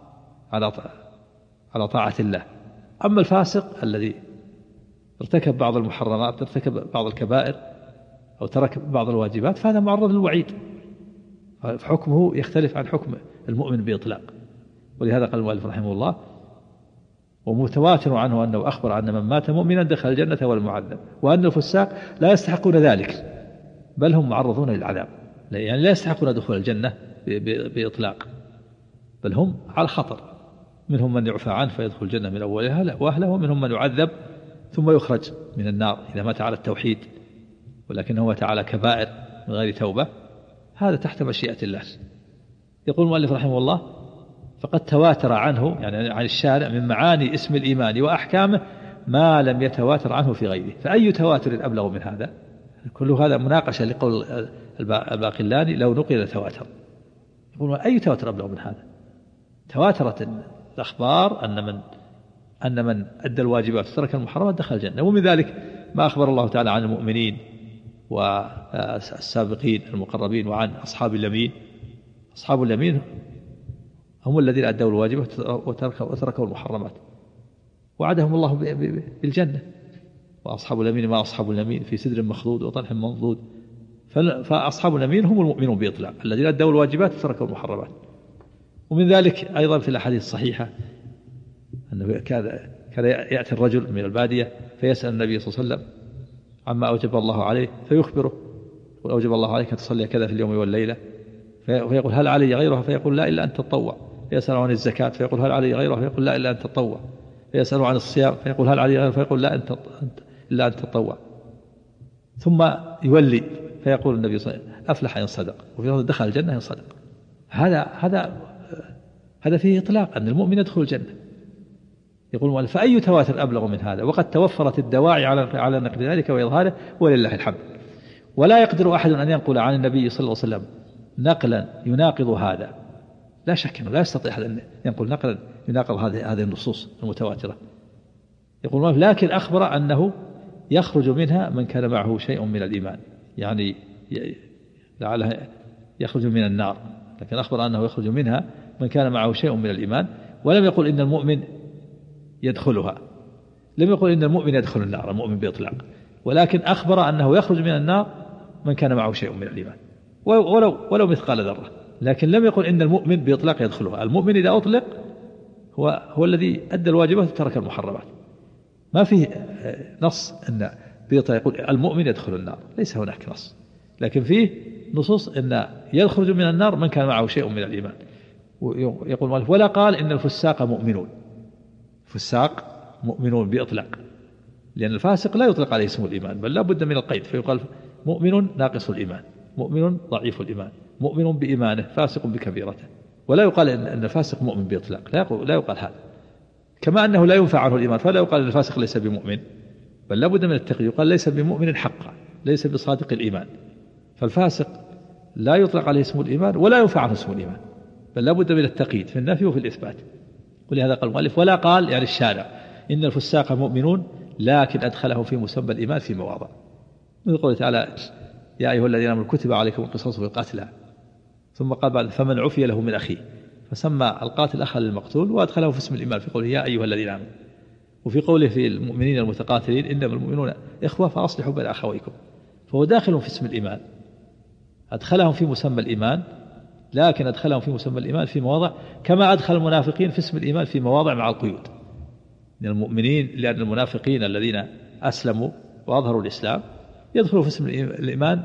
على طاعة الله. أما الفاسق الذي ارتكب بعض المحرمات، ارتكب بعض الكبائر أو ترك بعض الواجبات، فهذا معرض للوعيد، فحكمه يختلف عن حكم المؤمن بإطلاق. ولهذا قال المؤلف رحمه الله ومتواتر عنه أنه أخبر أن من مات مؤمنا دخل الجنة ولم يعذب، وأن الفساق لا يستحقون ذلك بل هم معرضون للعذاب. يعني لا يستحقون دخول الجنة بإطلاق، بل هم على خطر. منهم من يعفى عنه فيدخل الجنة من أولها وأهله، ومنهم من يعذب ثم يخرج من النار إذا مات على التوحيد ولكنه مات على كبائر من غير توبة. هذا تحت مشيئة الله. يقول المؤلف رحمه الله فقد تواتر عنه، يعني عن الشارع، من معاني اسم الإيمان وأحكامه ما لم يتواتر عنه في غيره. فأي تواتر أبلغ من هذا؟ كل هذا مناقشة لقول الباقلاني لو نقل تواتر. يقول أي تواتر أبلغ من هذا؟ تواترت الأخبار أن من أدى الواجبات وترك المحرمات دخل الجنة. ومن ذلك ما أخبر الله تعالى عن المؤمنين والسابقين المقربين وعن أصحاب اليمين. أصحاب اليمين هم الذين أدوا الواجبات وتركوا المحرمات، وعدهم الله بالجنة. وأصحاب اليمين ما أصحاب اليمين في سدر مخضود وطلح منضود. فأصحاب اليمين هم المؤمنون بإطلاق الذين أدوا الواجبات وتركوا المحرمات. ومن ذلك أيضا في الأحاديث الصحيحة أنه كان يأتي الرجل من البادية فيسأل النبي صلى الله عليه وسلم عما أوجب الله عليه فيخبره، يقول أوجب الله عليك أن تصلي كذا في اليوم والليلة، فيقول هل علي غيرها؟ فيقول لا إلا أن تتطوع. فيسأل عن الزكاة فيقول هل علي غيرها؟ فيقول لا إلا أن تتطوع. فيسأله عن الصيام فيقول هل علي غير، فيقول لا أنت إلا أن تطوع، ثم يولي فيقول النبي صلى الله عليه وسلم أفلح إن صدق، وفي لفظ دخل الجنة إن صدق. هذا فيه إطلاق أن المؤمن يدخل الجنة. يقول فأي تواتر أبلغ من هذا، وقد توفرت الدواعي على نقل ذلك وإظهاره ولله الحمد. ولا يقدر أحد أن ينقل عن النبي صلى الله عليه وسلم نقلا يناقض هذا، لا شك أنه لا يستطيع أحد أن ينقل نقلا يناقض هذه النصوص المتواترة. يقول لكن أخبر أنه يخرج منها من كان معه شيء من الإيمان، يعني لعله يخرج من النار، لكن أخبر أنه يخرج منها من كان معه شيء من الإيمان، ولم يقل إن المؤمن يدخلها، لم يقل إن المؤمن يدخل النار المؤمن بإطلاق، ولكن أخبر أنه يخرج من النار من كان معه شيء من الإيمان ولو مثقال ذرة، لكن لم يقل إن المؤمن بإطلاق يدخلها. المؤمن إذا أطلق هو الذي أدى الواجبات وترك المحرمات، ما فيه نص أن بإطلاق يقول المؤمن يدخل النار، ليس هناك نص، لكن فيه نصوص أن يخرج من النار من كان معه شيء من الإيمان. يقول مالك ولا قال إن الفساق مؤمنون، فساق مؤمنون بإطلاق، لأن الفاسق لا يطلق عليه اسم الإيمان بل لا بد من القيد، فيقال مؤمن ناقص الإيمان، مؤمن ضعيف الإيمان، مؤمن بإيمانه فاسق بكبيرته، ولا يقال إن الفاسق مؤمن بإطلاق، لا يقال هذا. كما أنه لا ينفع عنه الإيمان فلا يقال إن الفاسق ليس بمؤمن، بل لا بد من التقييد، يقال ليس بمؤمن حقا، ليس بصادق الإيمان. فالفاسق لا يطلق عليه اسم الإيمان ولا ينفع عنه اسم الإيمان، بل لا بد من التقييد في النفي وفي الإثبات. ولهذا قال المؤلف ولا قال يعني الشارع إن الفساق مؤمنون لكن أدخله في مسمى الإيمان في مواضع، من قوله تعالى يا أيها الذين آمنوا كتب عليكم القصاص في القتلى، ثم قال بعد فمن عفي له من أخيه، فسمى القاتل أخا للمقتول وأدخله في اسم الإيمان في قوله يا أيها الذين آمنوا، وفي قوله في المؤمنين المتقاتلين إنما المؤمنون إخوة فأصلحوا بين أخويكم، فهو داخل في اسم الإيمان، أدخلهم في مسمى الإيمان، لكن أدخلهم في مسمى الإيمان في مواضع كما أدخل المنافقين في اسم الإيمان في مواضع مع القيود. من المؤمنين لأن المنافقين الذين أسلموا وأظهروا الإسلام يدخلوا في اسم الإيمان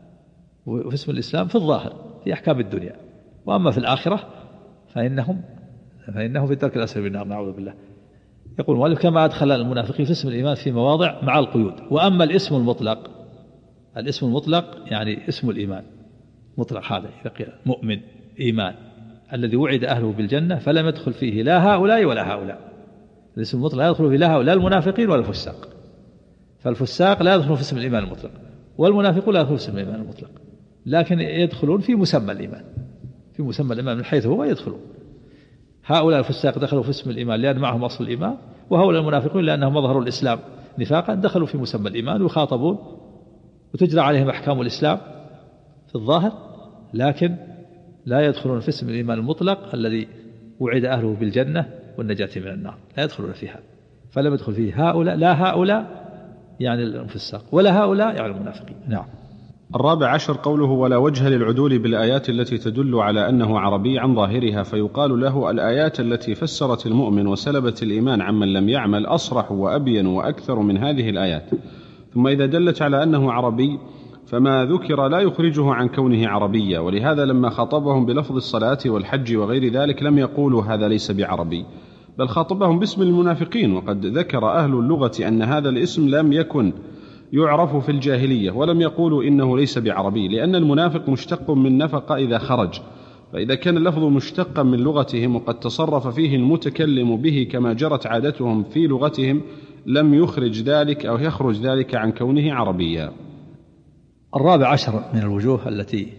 وفي اسم الإسلام في الظاهر في أحكام الدنيا، وأما في الآخرة فإنهم في الدرك الأسفل من النار نعوذ بالله. يقول المؤلف كما أدخل المنافقين في اسم الإيمان في مواضع مع القيود. وأما الاسم المطلق، الاسم المطلق يعني اسم الإيمان مطلق، هذا مؤمن إيمان الذي وعد أهله بالجنة فلم يدخل فيه لا هؤلاء ولا هؤلاء، الاسم المطلق لا يدخل فيه لا هؤلاء المنافقين ولا الفساق، فالفساق لا يدخل في اسم الإيمان المطلق والمنافقون لا يدخلون في اسم الإيمان المطلق، لكن يدخلون في مسمى الإيمان، في مسمى الإيمان من حيث هو يدخلون. هؤلاء الفساق دخلوا في اسم الإيمان لأن معهم أصل الإيمان، وهؤلاء المنافقون لأنهم أظهروا الإسلام نفاقا دخلوا في مسمى الإيمان ويخاطبون وتجرى عليهم أحكام الإسلام في الظاهر، لكن لا يدخلون في اسم الإيمان المطلق الذي وعد أهله بالجنة والنجاة من النار، لا يدخلون فيها. فلم يدخل فيه هؤلاء لا هؤلاء يعني الفساق ولا هؤلاء يعني المنافقين. نعم. 14 قوله ولا وجه للعدول بالآيات التي تدل على أنه عربي عن ظاهرها، فيقال له الآيات التي فسرت المؤمن وسلبت الإيمان عمن لم يعمل أصرح وأبين وأكثر من هذه الآيات. ثم إذا دلت على أنه عربي فما ذكر لا يخرجه عن كونه عربيا، ولهذا لما خاطبهم بلفظ الصلاة والحج وغير ذلك لم يقولوا هذا ليس بعربي، بل خاطبهم باسم المنافقين، وقد ذكر أهل اللغة أن هذا الاسم لم يكن يعرف في الجاهلية، ولم يقولوا إنه ليس بعربي، لأن المنافق مشتق من نفق إذا خرج، فإذا كان اللفظ مشتقا من لغتهم وقد تصرف فيه المتكلم به كما جرت عادتهم في لغتهم لم يخرج ذلك أو يخرج ذلك عن كونه عربيا. 14 من الوجوه التي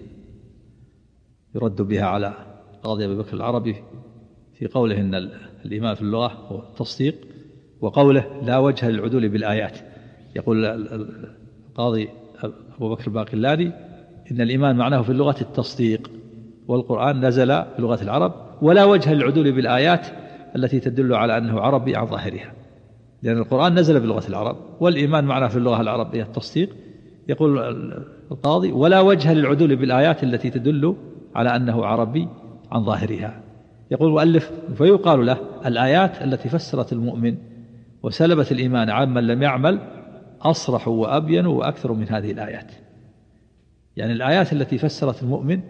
يرد بها على قاضي أبي بكر العربي في قوله إن الإيمان في اللغة هو التصديق، وقوله لا وجه للعدول بالآيات. يقول القاضي أبو بكر الباقلاني إن الإيمان معناه في اللغة التصديق، والقرآن نزل بلغة العرب، ولا وجه للعدول بالآيات التي تدل على أنه عربي عن ظاهرها، لأن القرآن نزل بلغة العرب والإيمان معناه في اللغة العربية التصديق. يقول القاضي ولا وجه للعدول بالآيات التي تدل على أنه عربي عن ظاهرها. يقول المؤلف فيقال له الآيات التي فسرت المؤمن وسلبت الإيمان عمن لم يعمل أصرح وأبين وأكثر من هذه الآيات، يعني الآيات التي فسرت المؤمن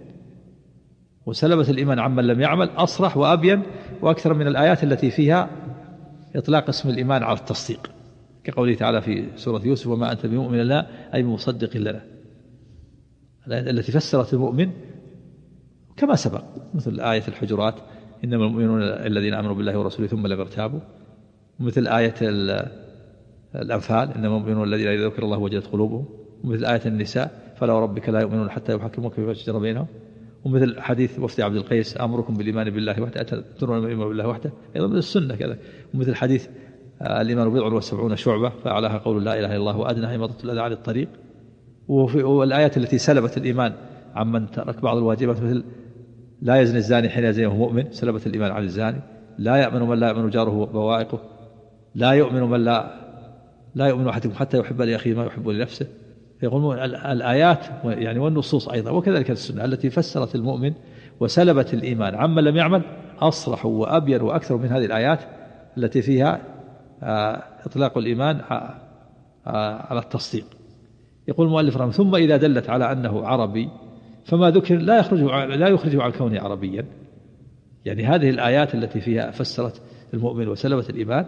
وسلبت الإيمان عمن لم يعمل أصرح وأبين وأكثر من الآيات التي فيها إطلاق اسم الإيمان على التصديق، كقوله تعالى في سورة يوسف: وما أنت بمؤمن لنا أي بمصدق لنا، التي فسرت المؤمن كما سبق، مثل آية الحجرات: إنما المؤمنون الذين آمنوا بالله ورسوله ثم لم يرتابوا، ومثل آية الأنفال: إنما المؤمنون الذين إذا ذكر الله وجلت قلوبهم، ومثل آية النساء: فلا وربك لا يؤمنون حتى يحكموك فيما شجر بينهم، ومثل حديث وفد عبد القيس: أمركم بالإيمان بالله وحده أتدرون الإيمان بالله وحده، أيضا من السنة كذا. ومثل حديث الإيمان بضع و70 شعبة فأعلاها قول لا إله إلا الله وأدناها إماطة الأذى عن الطريق. والآيات التي سلبت الإيمان عمن ترك بعض الواجبات، مثل لا يزني الزاني حين يزني وهو مؤمن، سلبت الإيمان عن الزاني. لا يأمن من لا يأمن جاره بوائقه، لا يؤمن من لا يؤمن أحدكم حتى يحب لأخيه ما يحب لنفسه. يقولون الآيات يعني والنصوص أيضا، وكذلك السنة التي فسرت المؤمن وسلبت الإيمان عمن لم يعمل أصرح وأبين وأكثر من هذه الآيات التي فيها إطلاق الإيمان على التصديق. يقول المؤلف رحمه: ثم إذا دلت على أنه عربي فما ذكر لا يخرجه عن كونه عربيا. يعني هذه الآيات التي فيها فسرت المؤمن وسلبت الإيمان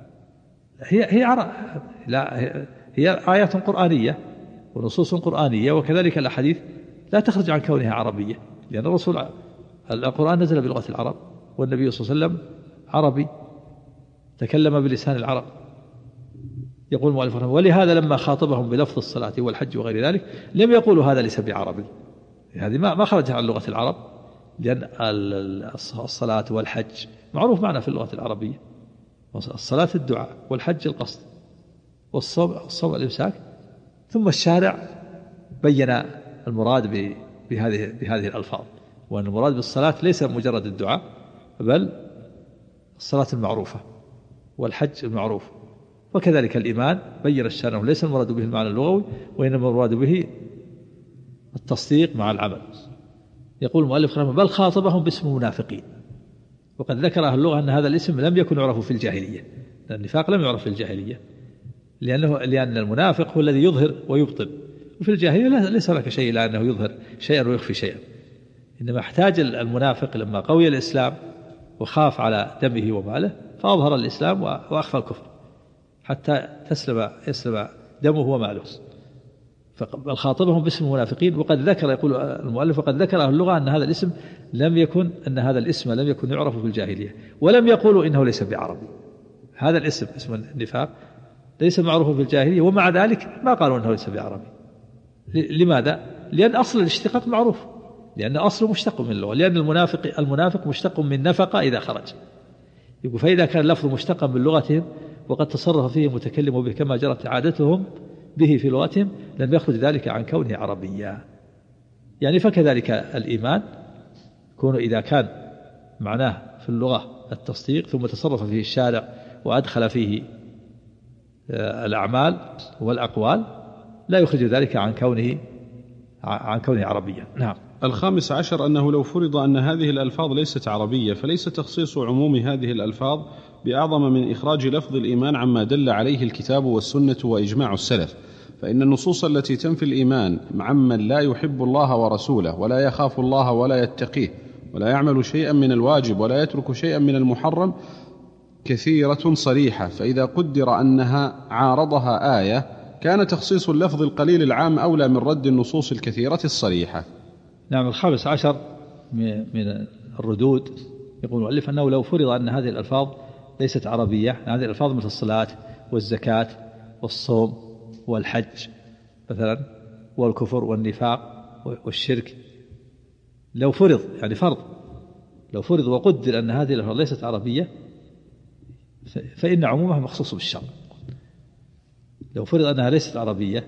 هي آيات قرآنية ونصوص قرآنية، وكذلك الأحاديث لا تخرج عن كونها عربية، لأن القرآن نزل بلغة العرب، والنبي صلى الله عليه وسلم عربي تكلم بلسان العرب. يقول المؤلف: ولهذا لما خاطبهم بلفظ الصلاة والحج وغير ذلك لم يقولوا هذا ليس بعربي، هذه ما خرج عن لغة العرب، لأن الصلاة والحج معروف معنا في اللغة العربية. الصلاة الدعاء، والحج القصد، والصوم الإمساك. ثم الشارع بين المراد بهذه الألفاظ، وأن المراد بالصلاة ليس مجرد الدعاء، بل الصلاة المعروفة والحج المعروف. وكذلك الإيمان بين الشارع ليس المراد به المعنى اللغوي، وإنما المراد به التصديق مع العمل. يقول المؤلف: بل خاطبهم باسم منافقين. وقد ذكر أهل اللغة أن هذا الاسم لم يكن يعرف في الجاهلية، لأن النفاق لم يعرف في الجاهلية، لأن المنافق هو الذي يظهر ويبطن، وفي الجاهلية ليس لك شيء إلا أنه يظهر شيئا ويخفي شيئا. إنما احتاج المنافق لما قوي الإسلام وخاف على دمه وماله فأظهر الإسلام وأخفى الكفر حتى يسلم دمه وماله. بل خاطبهم باسم المنافقين. وقد ذكر، يقول المؤلف: وقد ذكر أهل اللغة أن هذا الاسم لم يكن يعرف في الجاهلية، ولم يقولوا إنه ليس بعربي. هذا الاسم، اسم النفاق، ليس معروف في الجاهلية، ومع ذلك ما قالوا أنه ليس بعربي. لماذا؟ لأن أصل الاشتقاق معروف، لأن أصله مشتق من اللغة، لأن المنافق مشتق من نفق إذا خرج. يقول: فإذا كان اللفظ مشتقا من لغتهم وقد تصرف فيه متكلم به كما جرت عادتهم به في لغتهم لم يخرج ذلك عن كونه عربيا. يعني فكذلك الإيمان يكون إذا كان معناه في اللغة التصديق ثم تصرف فيه الشارع وأدخل فيه الأعمال والأقوال لا يخرج ذلك عن كونه عربيا. نعم. 15 أنه لو فرض أن هذه الألفاظ ليست عربية فليس تخصيص عموم هذه الألفاظ بأعظم من إخراج لفظ الإيمان عما دل عليه الكتاب والسنة وإجماع السلف، فإن النصوص التي تنفي الإيمان عمن لا يحب الله ورسوله ولا يخاف الله ولا يتقيه ولا يعمل شيئا من الواجب ولا يترك شيئا من المحرم كثيرة صريحة، فإذا قدر أنها عارضها آية كان تخصيص اللفظ القليل العام أولى من رد النصوص الكثيرة الصريحة. نعم. 15 من الردود يقول المؤلف أنه لو فرض أن هذه الألفاظ ليست عربية، هذه الألفاظ مثل الصلاة والزكاة والصوم والحج مثلا والكفر والنفاق والشرك، لو فرض يعني فرض، لو فرض وقدر أن هذه الألفاظ ليست عربية فإن عمومها مخصوص بالشرع. لو فرض أنها ليست عربية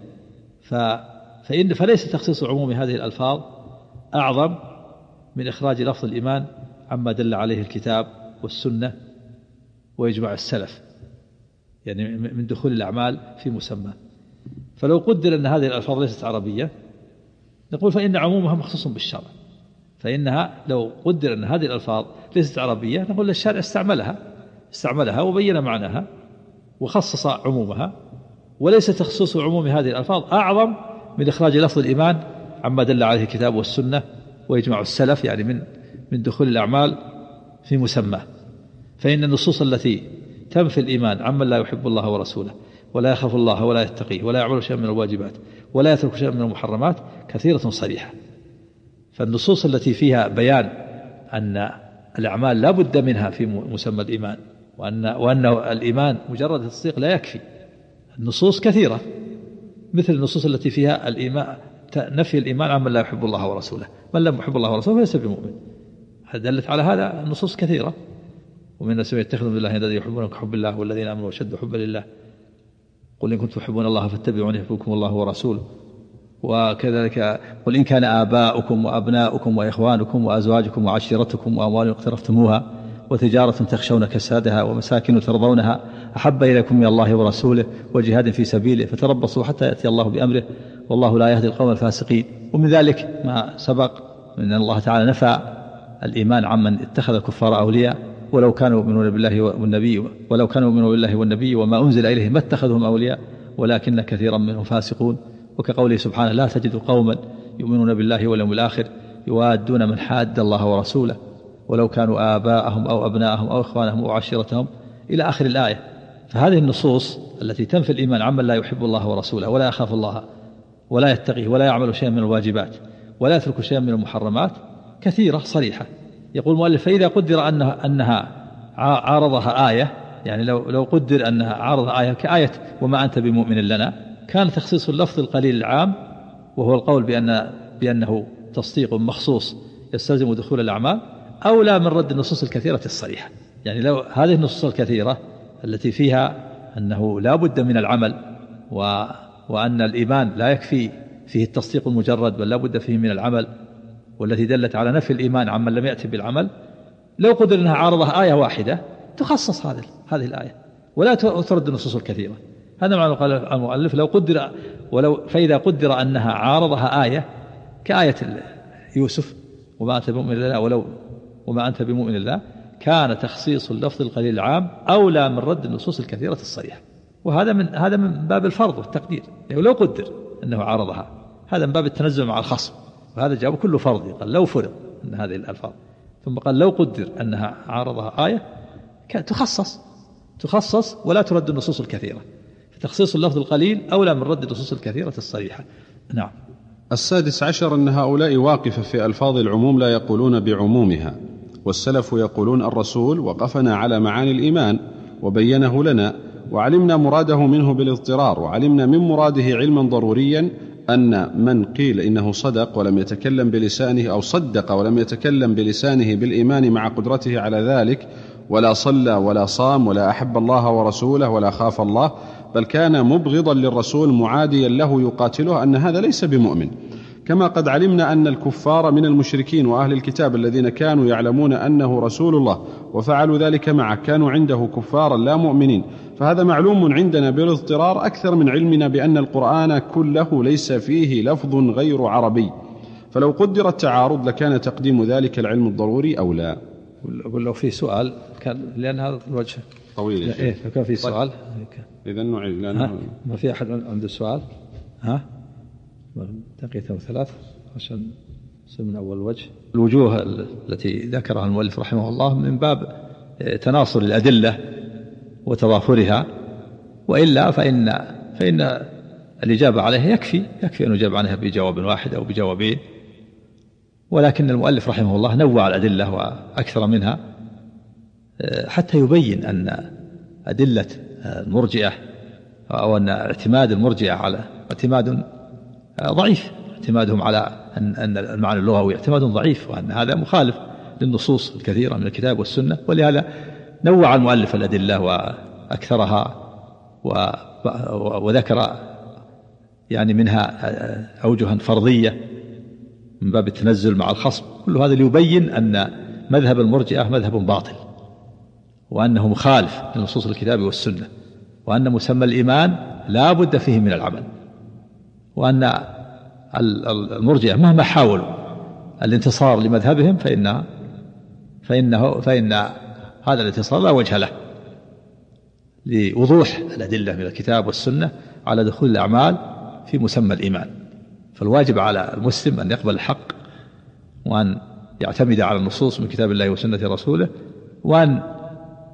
فليس تخصيص عموم هذه الألفاظ أعظم من إخراج لفظ الإيمان عما دل عليه الكتاب والسنة وإجماع السلف، يعني من دخول الأعمال في مسمى. فلو قدر أن هذه الألفاظ ليست عربية نقول فإن عمومها مخصوص بالشرع، فإنها لو قدر أن هذه الألفاظ ليست عربية نقول الشارع استعملها وبين معناها وخصص عمومها، وليس تخصيص عموم هذه الألفاظ أعظم من إخراج لفظ الإيمان عما دل عليه الكتاب والسنة وإجماع السلف، يعني من دخول الأعمال في مسمى. فإن النصوص التي تنفي الإيمان عمن لا يحب الله ورسوله ولا يخاف الله ولا يتقيه ولا يعمل شيئا من الواجبات ولا يترك شيئا من المحرمات كثيرة صريحة. فالنصوص التي فيها بيان أن الأعمال لا بد منها في مسمى الإيمان وأن الإيمان مجرد التصديق لا يكفي، النصوص كثيرة، مثل النصوص التي فيها الإيمان نفي الإيمان عمن لا يحب الله ورسوله، من لم يحب الله ورسوله فليس بمؤمن. دلت على هذا النصوص كثيرة. ومن الناس يتخذون بالله الذي يحبونك حب الله والذين آمنوا وشد حبا لله قل إن كنتم تحبون الله فاتبعوني يحببكم الله ورسوله. وكذلك قل إن كان آباؤكم وأبناؤكم وإخوانكم وأزواجكم وعشيرتكم وأموال اقترفتموها وتجارة تخشون كسادها ومساكن ترضونها أحب إليكم من الله ورسوله وجهاد في سبيله فتربصوا حتى يأتي الله بأمره والله لا يهدي القوم الفاسقين. ومن ذلك ما سبق من الله تعالى نفى الإيمان عمن اتخذ الكفار أولياء ولو كانوا يؤمنون بالله والنبي وما أنزل إليه ما اتخذهم أولياء ولكن كثيرا منهم فاسقون. وكقوله سبحانه لا تجد قوما يؤمنون بالله واليوم الآخر يوادون من حاد الله ورسوله ولو كانوا آباءهم أو أبناءهم أو إخوانهم أو عشيرتهم إلى آخر الآية. فهذه النصوص التي تنفي الإيمان عمن لا يحب الله ورسوله ولا يخاف الله ولا يتقيه ولا يعمل شيئا من الواجبات ولا يترك شيئا من المحرمات كثيرة صريحة. يقول المؤلف فإذا قدر أنها عارضها آية، يعني لو قدر أنها عارضها آية كآية وما أنت بمؤمن لنا، كان تخصيص اللفظ القليل العام وهو القول بأنه تصديق مخصوص يستلزم دخول الأعمال أولى من رد النصوص الكثيرة الصريحة. يعني لو هذه النصوص الكثيرة التي فيها أنه لا بد من العمل وأن الإيمان لا يكفي فيه التصديق المجرد بل لا بد فيه من العمل، والتي دلت على نفي الإيمان عمن لم يأتي بالعمل، لو قدر أنها عارضها آية واحدة تخصص هذه الآية ولا ترد النصوص الكثيرة. هذا معنى قال المؤلف فإذا قدر أنها عارضها آية كآية يوسف وما أنت بمؤمن لله وما أنت بمؤمن لله، كان تخصيص اللفظ القليل العام أولى من رد النصوص الكثيرة الصريحة. وهذا من باب الفرض والتقدير، يعني لو قدر أنه عارضها، هذا من باب التنزل مع الخصم، وهذا جاب كله فرض. قال لو فرض أن هذه الألفاظ، ثم قال لو قدر أنها عارضها آية تخصص ولا ترد النصوص الكثيرة. فتخصيص اللفظ القليل أولى من رد النصوص الكثيرة الصريحة. نعم. 16 أن هؤلاء واقفة في ألفاظ العموم لا يقولون بعمومها، والسلف يقولون الرسول وقفنا على معاني الإيمان وبينه لنا وعلمنا مراده منه بالاضطرار، وعلمنا من مراده علما ضروريا أن من قيل إنه صدق ولم يتكلم بلسانه أو صدق ولم يتكلم بلسانه بالإيمان مع قدرته على ذلك ولا صلى ولا صام ولا أحب الله ورسوله ولا خاف الله بل كان مبغضا للرسول معاديا له يقاتله، أن هذا ليس بمؤمن. كما قد علمنا أن الكفار من المشركين وأهل الكتاب الذين كانوا يعلمون أنه رسول الله وفعلوا ذلك معه كانوا عنده كفارا لا مؤمنين، فهذا معلوم عندنا بالاضطرار أكثر من علمنا بأن القرآن كله ليس فيه لفظ غير عربي. فلو قدر التعارض لكان تقديم ذلك العلم الضروري أو لا. لو في سؤال كان، لأن هذا الوجه طويل. إيه كان في سؤال. إذا نعيد لأنه ما في أحد عنده سؤال. دقيقة وثلاث عشان من أول وجه. الوجوه التي ذكرها المؤلف رحمه الله من باب تناصر الأدلة وتضافرها، وإلا فإن الإجابة عليها يكفي أن يجاب عنها بجواب واحد أو بجوابين، ولكن المؤلف رحمه الله نوع الأدلة وأكثر منها حتى يبين أن أدلة المرجئة أو أن اعتماد المرجئة على اعتماد ضعيف، اعتمادهم على أن المعنى اللغوي اعتماد ضعيف، وأن هذا مخالف للنصوص الكثيرة من الكتاب والسنة. ولهذا نوع المؤلف الأدلة وأكثرها وذكر يعني منها أوجها فرضية من باب التنزل مع الخصم، كل هذا ليبين أن مذهب المرجئة مذهب باطل، وأنه مخالف لنصوص الكتاب والسنة، وأن مسمى الإيمان لا بد فيه من العمل، وأن المرجئة مهما حاولوا الانتصار لمذهبهم فإن هذا الانتصار لا وجه له، لوضوح الأدلة من الكتاب والسنة على دخول الأعمال في مسمى الإيمان. فالواجب على المسلم أن يقبل الحق، وأن يعتمد على النصوص من كتاب الله وسنة رسوله، وأن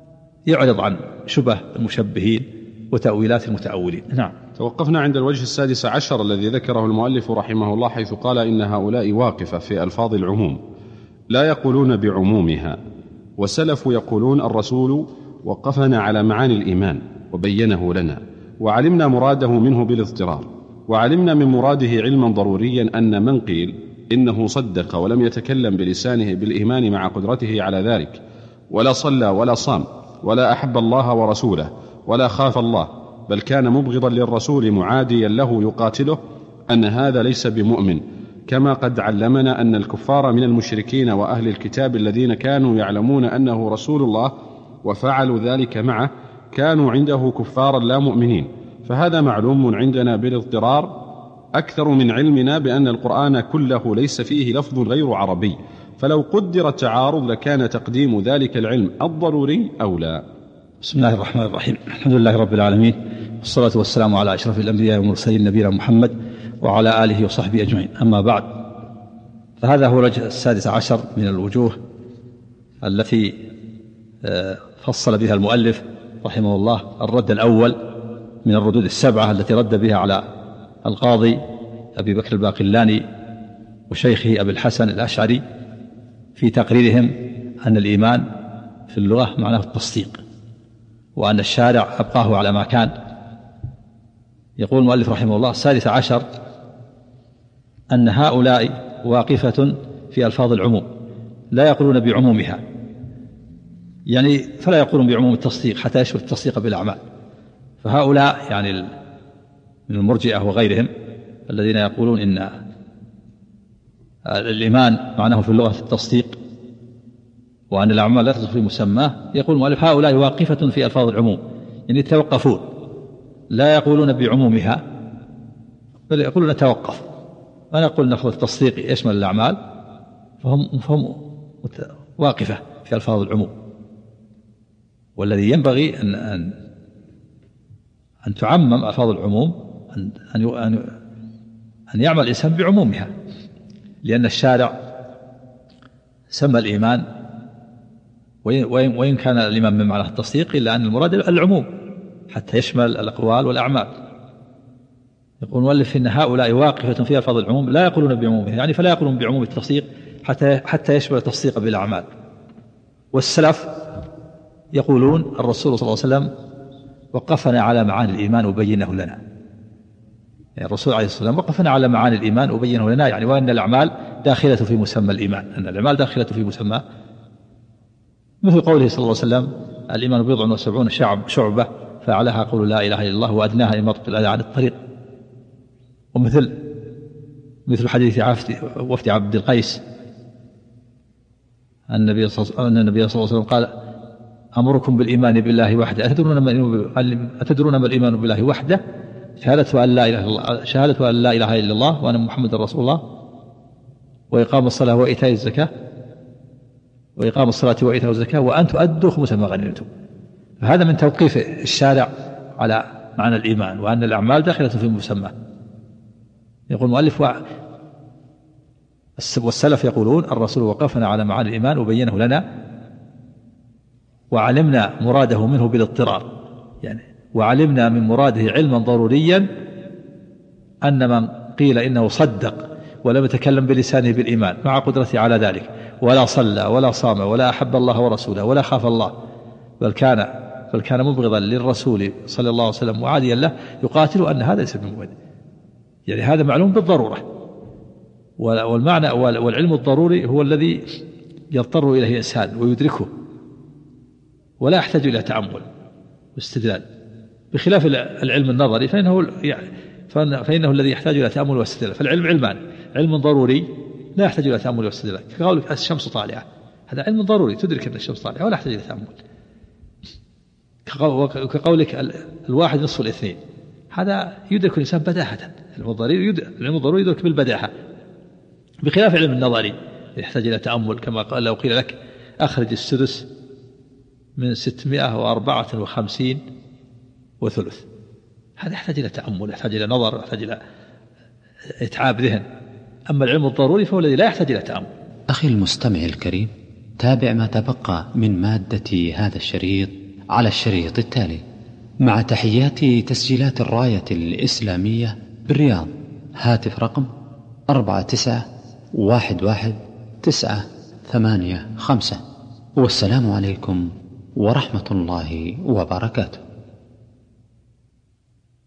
يعرض عن شبه المشبهين وتأويلات المتأولين. نعم. توقفنا عند الوجه 16 الذي ذكره المؤلف رحمه الله، حيث قال إن هؤلاء واقفة في ألفاظ العموم لا يقولون بعمومها، وسلف يقولون الرسول وقفنا على معاني الإيمان وبينه لنا وعلمنا مراده منه بالاضطرار، وعلمنا من مراده علما ضروريا أن من قيل إنه صدق ولم يتكلم بلسانه بالإيمان مع قدرته على ذلك، ولا صلى ولا صام ولا أحب الله ورسوله ولا خاف الله، بل كان مبغضا للرسول معاديا له يقاتله، أن هذا ليس بمؤمن، كما قد علمنا أن الكفار من المشركين وأهل الكتاب الذين كانوا يعلمون أنه رسول الله وفعلوا ذلك معه كانوا عنده كفارا لا مؤمنين، فهذا معلوم عندنا بالاضطرار أكثر من علمنا بأن القرآن كله ليس فيه لفظ غير عربي، فلو قدر التعارض لكان تقديم ذلك العلم الضروري أولى. بسم الله الرحمن الرحيم، الحمد لله رب العالمين، والصلاة والسلام على أشرف الأنبياء والمرسلين نبينا محمد وعلى آله وصحبه أجمعين. أما بعد، فهذا هو الوجه 16 من الوجوه التي فصل بها المؤلف رحمه الله الرد الأول من الردود السبعة التي رد بها على القاضي أبي بكر الباقلاني وشيخه أبي الحسن الأشعري في تقريرهم أن الإيمان في اللغة معناه التصديق، وأن الشارع أبقاه على ما كان. يقول المؤلف رحمه الله 16 أن هؤلاء واقفة في ألفاظ العموم لا يقولون بعمومها، يعني فلا يقولون بعموم التصديق حتى يشمل التصديق بالأعمال. فهؤلاء يعني من المرجئة وغيرهم الذين يقولون إن الإيمان معناه في اللغة التصديق وأن الأعمال لا تدخل في مسماه، يقول المؤلف هؤلاء واقفة في ألفاظ العموم، يعني يتوقفون، لا يقولون بعمومها بل يقولون نتوقف، ونقول نأخذ التصديق يشمل الأعمال، فهم واقفة في ألفاظ العموم. والذي ينبغي أن تعمم ألفاظ العموم، أن يعمل الإنسان بعمومها، لأن الشارع سمى الإيمان وإن كان الإيمان من معنى التصديق إلا أن المراد العموم حتى يشمل الأقوال والأعمال. يقول المؤلف إن هؤلاء واقفة في ألفاظ العموم لا يقولون بعمومها، يعني فلا يقولون بعموم التصديق حتى يشمل التصديق بالأعمال. والسلف يقولون الرسول صلى الله عليه وسلم وقفنا على معاني الإيمان وبينه لنا، يعني الرسول عليه الصلاة والسلام وقفنا على معاني الإيمان وبينه لنا، يعني وأن الأعمال داخلة في مسمى الإيمان، أن الأعمال داخلة في مسمى، مثل قوله صلى الله عليه وسلم الإيمان 70 شعبة فأعلاها قول لا إله إلا الله وأدناها إماطة الأذى عن الطريق. مثل حديث وفد عبد القيس أن النبي صلى الله عليه وسلم قال أمركم بالإيمان بالله وحده، أتدرون ما الإيمان بالله وحده؟ شهادة أن لا إله إلا الله وأن محمد رسول الله، وإقام الصلاة وإيتاء الزكاة، وإقام الصلاة وإيتاء الزكاة، وأن تؤدوا خمس ما غنمتم. فهذا من توقيف الشارع على معنى الإيمان وأن الأعمال داخلة في المسمى. يقول المؤلف والسلف يقولون الرسول وقفنا على معاني الإيمان وبينه لنا وعلمنا مراده منه بالاضطرار، يعني وعلمنا من مراده علما ضروريا أن من قيل إنه صدق ولم يتكلم بلسانه بالإيمان مع قدرته على ذلك، ولا صلى ولا صام ولا أحب الله ورسوله ولا خاف الله، بل كان مبغضا للرسول صلى الله عليه وسلم وعاديا له، يقاتل أن هذا ليس بمؤمن. يعني هذا معلوم بالضرورة، والمعنى والعلم الضروري هو الذي يضطر إليه الإنسان ويدركه ولا يحتاج إلى تأمل واستدلال، بخلاف العلم النظري فإنه الذي يحتاج إلى تأمل واستدلال. فالعلم علمان، علم ضروري لا يحتاج إلى تأمل واستدلال، كقولك الشمس طالعة، هذا علم ضروري تدرك أن الشمس طالعة ولا يحتاج إلى تأمل. كقولك الواحد نصف الاثنين، هذا يدرك الإنسان بداهة، العلم الضروري يدرك بالبداهة، بخلاف العلم النظري يحتاج إلى تأمل. كما قال لو قيل لك أخرج السدس من 654 وثلث، هذا يحتاج إلى تأمل، يحتاج إلى نظر، يحتاج إلى إتعاب ذهن. أما العلم الضروري فهو الذي لا يحتاج إلى تأمل. أخي المستمع الكريم، تابع ما تبقى من مادة هذا الشريط على الشريط التالي. مع تحيات تسجيلات الراية الإسلامية بالرياض. هاتف رقم 49119885. والسلام عليكم ورحمة الله وبركاته.